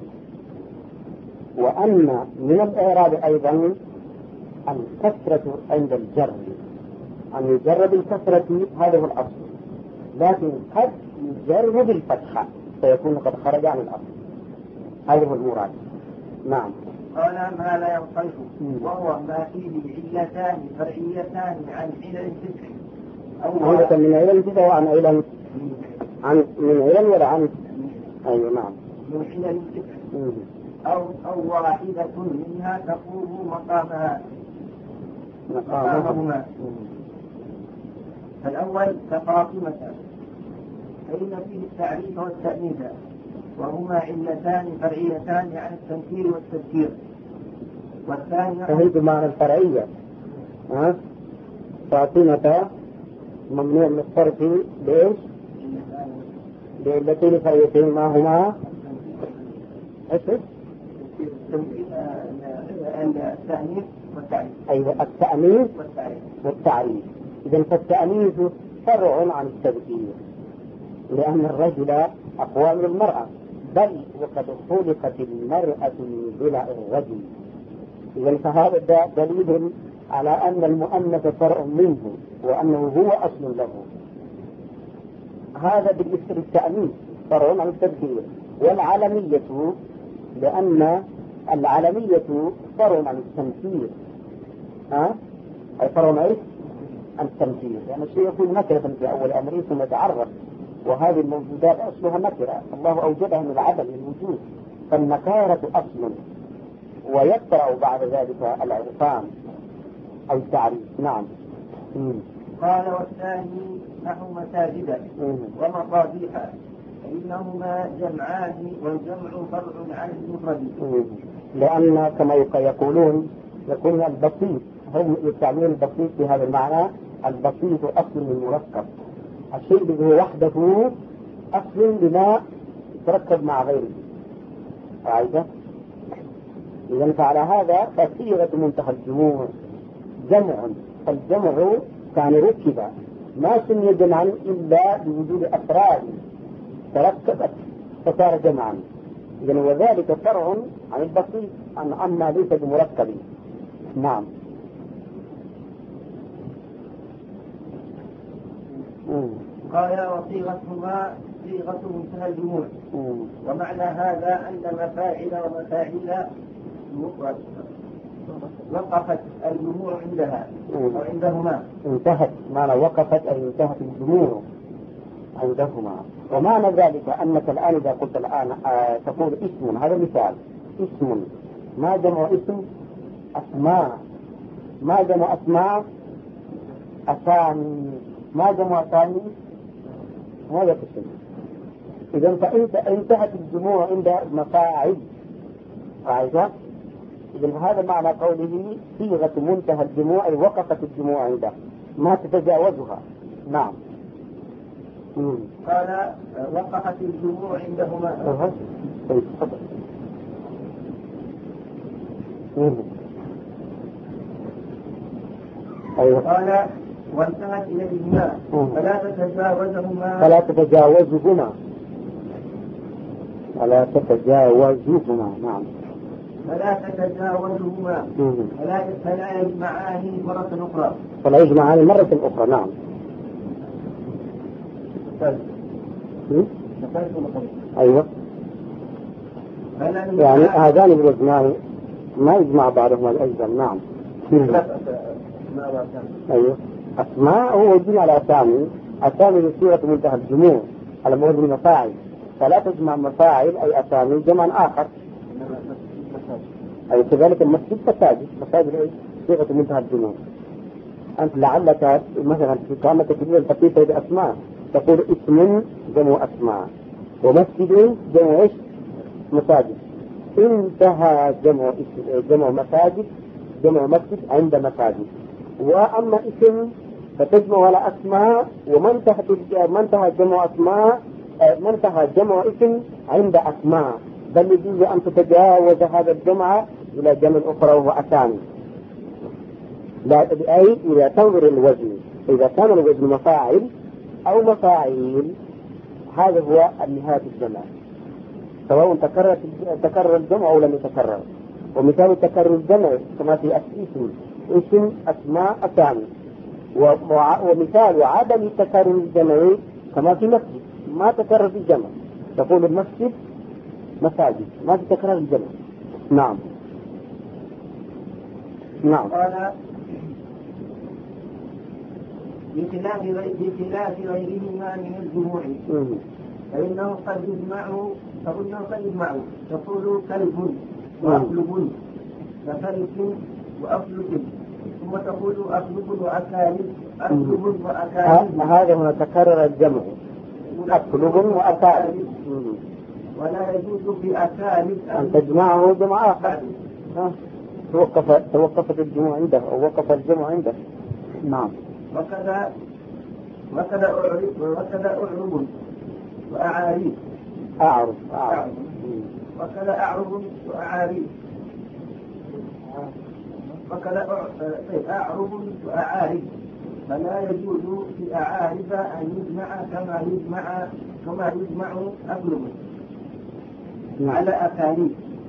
وأن من الإعراب أيضا الكسرة عند الجر، أن يجر بالكسرة، هذا هو الأصل. لكن قد يجر بالفتحة فيكون قد خرج عن الأصل، هذا هو المراد. نعم. قال: ما لا ينصرف وهو ما فيه علتان فرعيتان عن علل الفكر أو عندك من علل الفكر وعن علل عن من علل ولا عن أيوة نعم من علل الفكر أو أو واحدة منها تقوم مقامها مقامهما. فالأول كفاطمة فإن فيه التعريف والتأنيث وهما علتان فرعيتان عن التنكير والتذكير. والثاني فهمت معنى الفرعية. ها فاطمة ممنوع من الصرف ليش؟ بعلتين فرعيتين ما هما؟ ايش؟ التأنيث والتعريف. أيوة التأنيث والتعريف. إذا فالتأنيث فرع عن التذكير، لأن الرجل أقوى من المرأة، بل وقد خلقت المرأة من ضلع الرجل. إذا فهذا دليل على أن المؤنث فرع منه وأنه هو أصل له. هذا بالنسبة للتأنيث فرع عن التذكير. والعلمية لأن العلمية فرع عن التمثيل. ها؟ أي فرع عن التمثيل، لأن يعني الشيء يكون نكرة في أول أمره ثم يتعرف، وهذه الموجودات أصلها نكرة، الله أوجدها من العدم الوجود، فالنكارة أصل، ويقرأ بعد ذلك العرفان أو التعريف. نعم. مم. قال: والثاني نحو مساجد ومصابيح فإنهما جمعان والجمع فرع عن المفرد. لأن كما يقولون يكون البسيط، هم يستعملون البسيط في هذا المعنى. البسيط أصل من مركب، الشيء اللي هو وحده أصل بما يتركب مع غيره. عايزة إذن فعلى هذا فصيغة منتهى الجموع جمع، فالجمع كان ركب ما سمي جمعا إلا بوجود أفراد تركبت فصار جمعا. إذن وذلك فرع عن البسيط عن أما ليس بمركب. نعم. قال: وصيغتهما صيغة منتهى الجموع. ومعنى هذا أن مفاعل ومفاعل وقفت الجموع عندها أو عندهما. انتهت، معنى وقفت أي انتهت الجموع عندهما. ومعنى ذلك أنك الآن إذا قلت الآن آه تقول اسم، هذا مثال، اسم ما جمع اسم؟ أسماء. ما جمع أسماء؟ أسامي. ما جمع ثاني؟ هذا قسم. إذا فأنت انتهت الجموع عند مفاعل. عايزة؟ إذا هذا معنى قوله صيغة منتهى الجموع، أي وقفت الجموع عنده ما تتجاوزها. نعم. مم. قال: وقفت الجموع عندهما. طيب تفضل. أيوة. قال: وانتهت إليهما فلا تتجاوزهما فلا تتجاوزهما فلا تتجاوزهما نعم فلا تتجاوزهما فلا فلا يجمعان مرة أخرى فلا يجمعان مرة أخرى. نعم. أيوة. يعني هذان الوزنان ما يجمع بعضهما الأجزم. نعم. أيوة. أسماء هو يجمع على أسامي، أسامي بصيغة منتهى الجموع على موضع المفاعل، فلا تجمع مفاعل أي أسامي جمعا آخر. أي كذلك المسجد مساجد، مساجد أي صيغة منتهى الجموع. أنت لعلك مثلا في كلمة كبيرة تقيسها بأسماء تقول اسم جمع أسماء ومسجد جمع إيش؟ مساجد. انتهى جمع جمع مساجد جمع مسجد عند مساجد، وأما اسم فتجمع على أسماء، وما انتهت ما انتهى جمع أسماء ما انتهى جمع اسم عند أسماء، بل يجوز أن تتجاوز هذا الجمع إلى جمع أخرى وهو أسامي. لا أي إذا تنظر الوزن، إذا كان الوزن مفاعل أو مفاعيل، هذا هو النهاية الجمع، سواء تكرر تكرر الجمع أو لم يتكرر. ومثال تكرر الجمع كما في اسم اسم أسماء أسامي، ومثال عدم تكرر الجمع كما في مسجد، ما تكرر في الجمع، تقول المسجد مساجد، ما تكرر الجمع. نعم نعم. قال بخلاف بخلاف غيرهما من الجموع فإنه قد يجمعوا فإنه قد يجمعوا تقول كلب وأقلب وفلك وأفلك، ثم تقول أقلب وأكالب أقلب وأكالب. هذا هو تكرر الجمع، أقلب وأكالب، ولا يجوز في أكالب أن تجمعه جمع آخر. توقف توقفت الجمع عنده أو وقف الجمع عنده. نعم. وكذا وكذا أعرب وكذا أعرب وأعاريب. أعرب أعرب وكذا أعرب وأعاريب وكذا أعرب وأعارب، فلا يجوز في أعارب أن يجمع كما يجمع كما يجمع أقلب على أكاليب،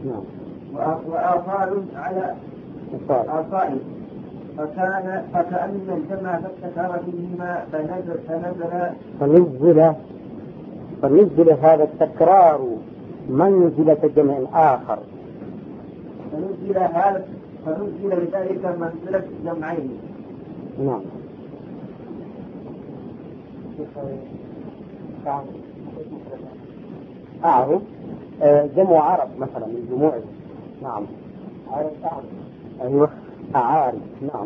وآصال على آصال، فكان فكأن الجمع فاستكار فيهما فنزل فنزل فنزل فنزل هذا التكرار منزلة جمع آخر، فنزل هذا فنزل لذلك منزلة جمعين. نعم. أعرف جمع عرب مثلا من جموعه. نعم. أعرف. أيوه أعارف. نعم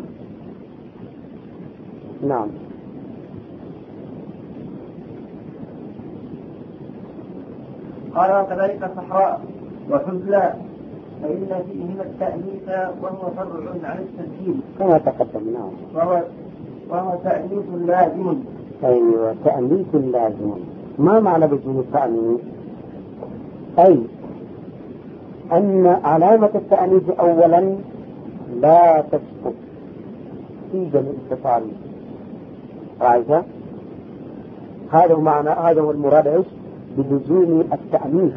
نعم. قال وكذلك صحراء وحزلى فإن فيهما التأنيث وهو فرع عن التسجيل كما تقدم. نعم. وهو وهو تأنيث لازم. أيوه تأنيث لازم. ما معنى بدون التأنيث؟ أي أن علامة التأنيث أولا لا تسقط في جميع التصاريف. رأيت؟ هذا هو معنى، هذا هو المراد ايش؟ بلزوم التأنيث.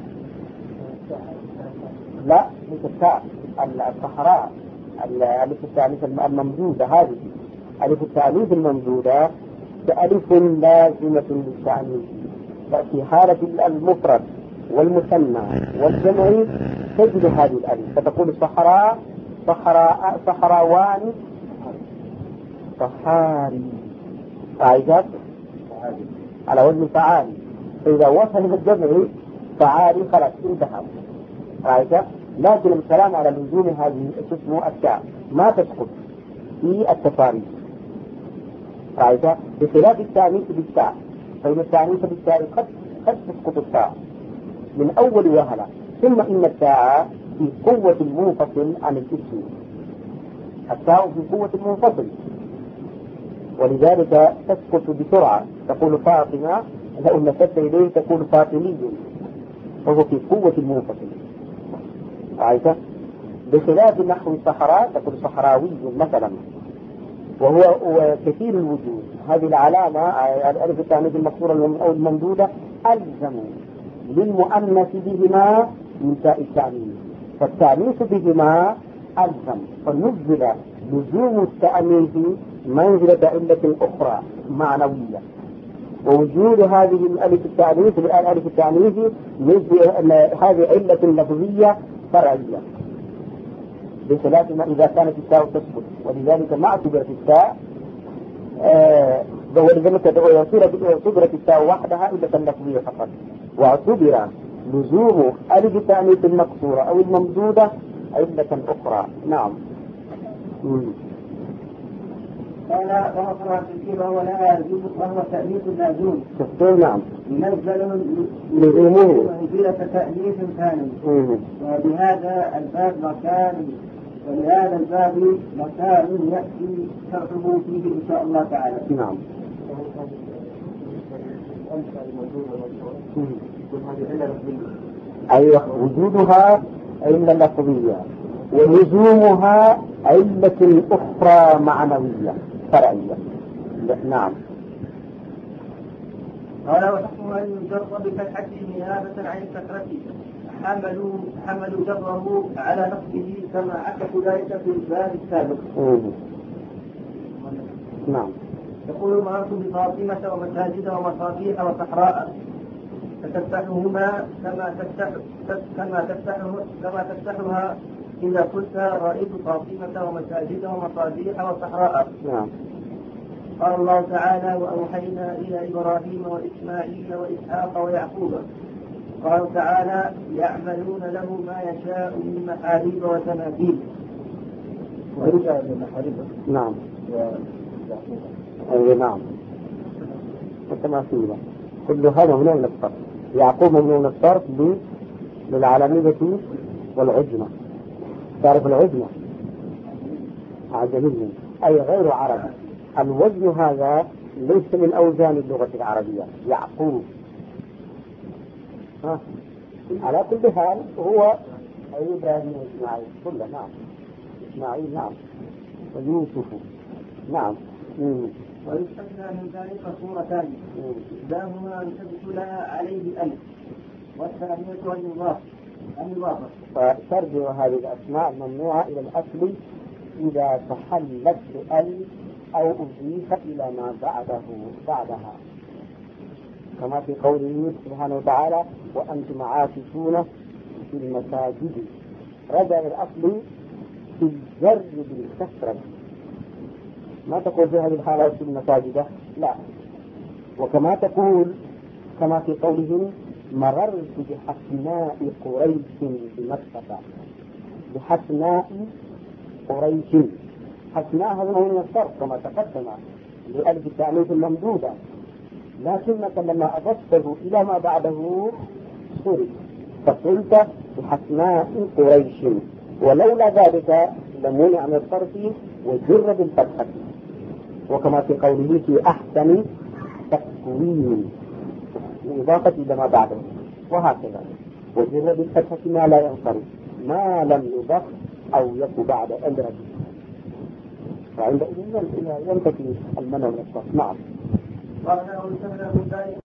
لا مش التاء الصحراء ألف التأنيث الممدودة، هذه ألف التأنيث الممدودة كألف لازمة للتأنيث، في حالة المفرد والمثنى والجمع تجد هذه الألف، فتقول صحراء صحراء صحراوان صحاري. رأيت؟ على وزن فعالي، فإذا وصل بالجمع فعالي خلاص انتهى. رأيت؟ لكن الكلام على لزوم هذه اسمه التاء ما تسقط في التصاريف. رأيت؟ بخلاف التأنيث بالتاء، فإن التأنيث بالتاء قد قد تسقط التاء من أول وهلة، ثم إن التاء في قوة المنفصل عن الاسم، التاء في قوة المنفصل، ولذلك تسقط بسرعة. تقول فاطمة لو نسبت إليه تقول فاطمي، وهو في قوة المنفصل. رأيت؟ بخلاف نحو الصحراء تقول صحراوي مثلا، وهو كثير الوجود. هذه العلامة الألف التأنيث المكسورة أو الممدودة ألزم للمؤنث بهما من تاء التأنيث، فالتأنيث بهما ألزم، فنزل لزوم التأنيث منزلة علة أخرى معنوية، ووجود هذه الألف التأنيث الألف التأنيث هذه علة لفظية فرعية، بخلاف ما إذا كانت التاء تسقط، ولذلك ما اعتبرت التاء ولذلك اعتبرت التاء وحدها علة لفظية فقط، واعتبر لزوم ألف التأنيث المكسورة أو الممدودة علة أخرى. نعم. قال وهو وهو لازم وهو تأنيث لازم. نعم. منزل لزومه منزلة تأنيث ثاني، وبهذا الباب مكان ولهذا الباب مكان يأتي شرحه فيه إن شاء الله تعالى. نعم. أيوة، وجودها علة لفظية ولزومها علة أخرى معنوية فرعية. نعم. قال وحكم أن يجر بفتحة نيابة عن كثرته حملوا حملوا جره على نصبه كما عكسوا ذلك في الباب السابق. نعم. يقول مررت بفاطمة ومساجد ومصابيح وصحراء فتفتحهما كما تفتح كما تفتحه كما تفتحها إذا قلت رأيت فاطمة ومساجد ومصابيح وصحراء. نعم. قال الله تعالى وأوحينا إلى إبراهيم وإسماعيل وإسحاق ويعقوب. قال تعالى يعملون له ما يشاء من محاريب وتماثيل. ورجع من محاريب. نعم. أي نعم. وتماثيل كل هذا ممنوع من الصرف. يعقوب ممنوع من الصرف للعالمية والعجمة. تعرف العجمة؟ عجمي أي غير عربي. الوزن هذا ليس من أوزان اللغة العربية. يعقوب ها. على كل حال هو إبراهيم وإسماعيل كله. نعم. إسماعيل نعم. ويوسف نعم. ويستثنى من ذلك صورتان إحداهما أن تدخل عليه ألف والثانية أن يضاف أن يضاف. فترجع هذه الأسماء الممنوعة إلى الأصل إذا تحلت بألف أو أضيف إلى ما بعده بعدها، كما في قوله سبحانه وتعالى وأنتم عاكفون في المساجد. رجع الأصل في الجر بالكسرة، ما تقول في هذه الحالة في المساجد لا. وكما تقول كما في قولهم مررت بحسناء قريش بمكة. بحسناء قريش، حسناء هذا هو من الصرف كما تقدم لألف التأنيث الممدودة، لكنك لما أضفته إلى ما بعده صرف فقلت بحسناء قريش، ولولا ذلك لمنع من الصرف وجر بالفتحة. وكما في قوله في أحسن تقويم إضافة إلى ما بعده، وهكذا وجر بالفتحة ما لا ينصرف ما لم يضف أو يكن بعد أدرج، فعندئذ ينتفي المنع من الصرف. نعم. قال له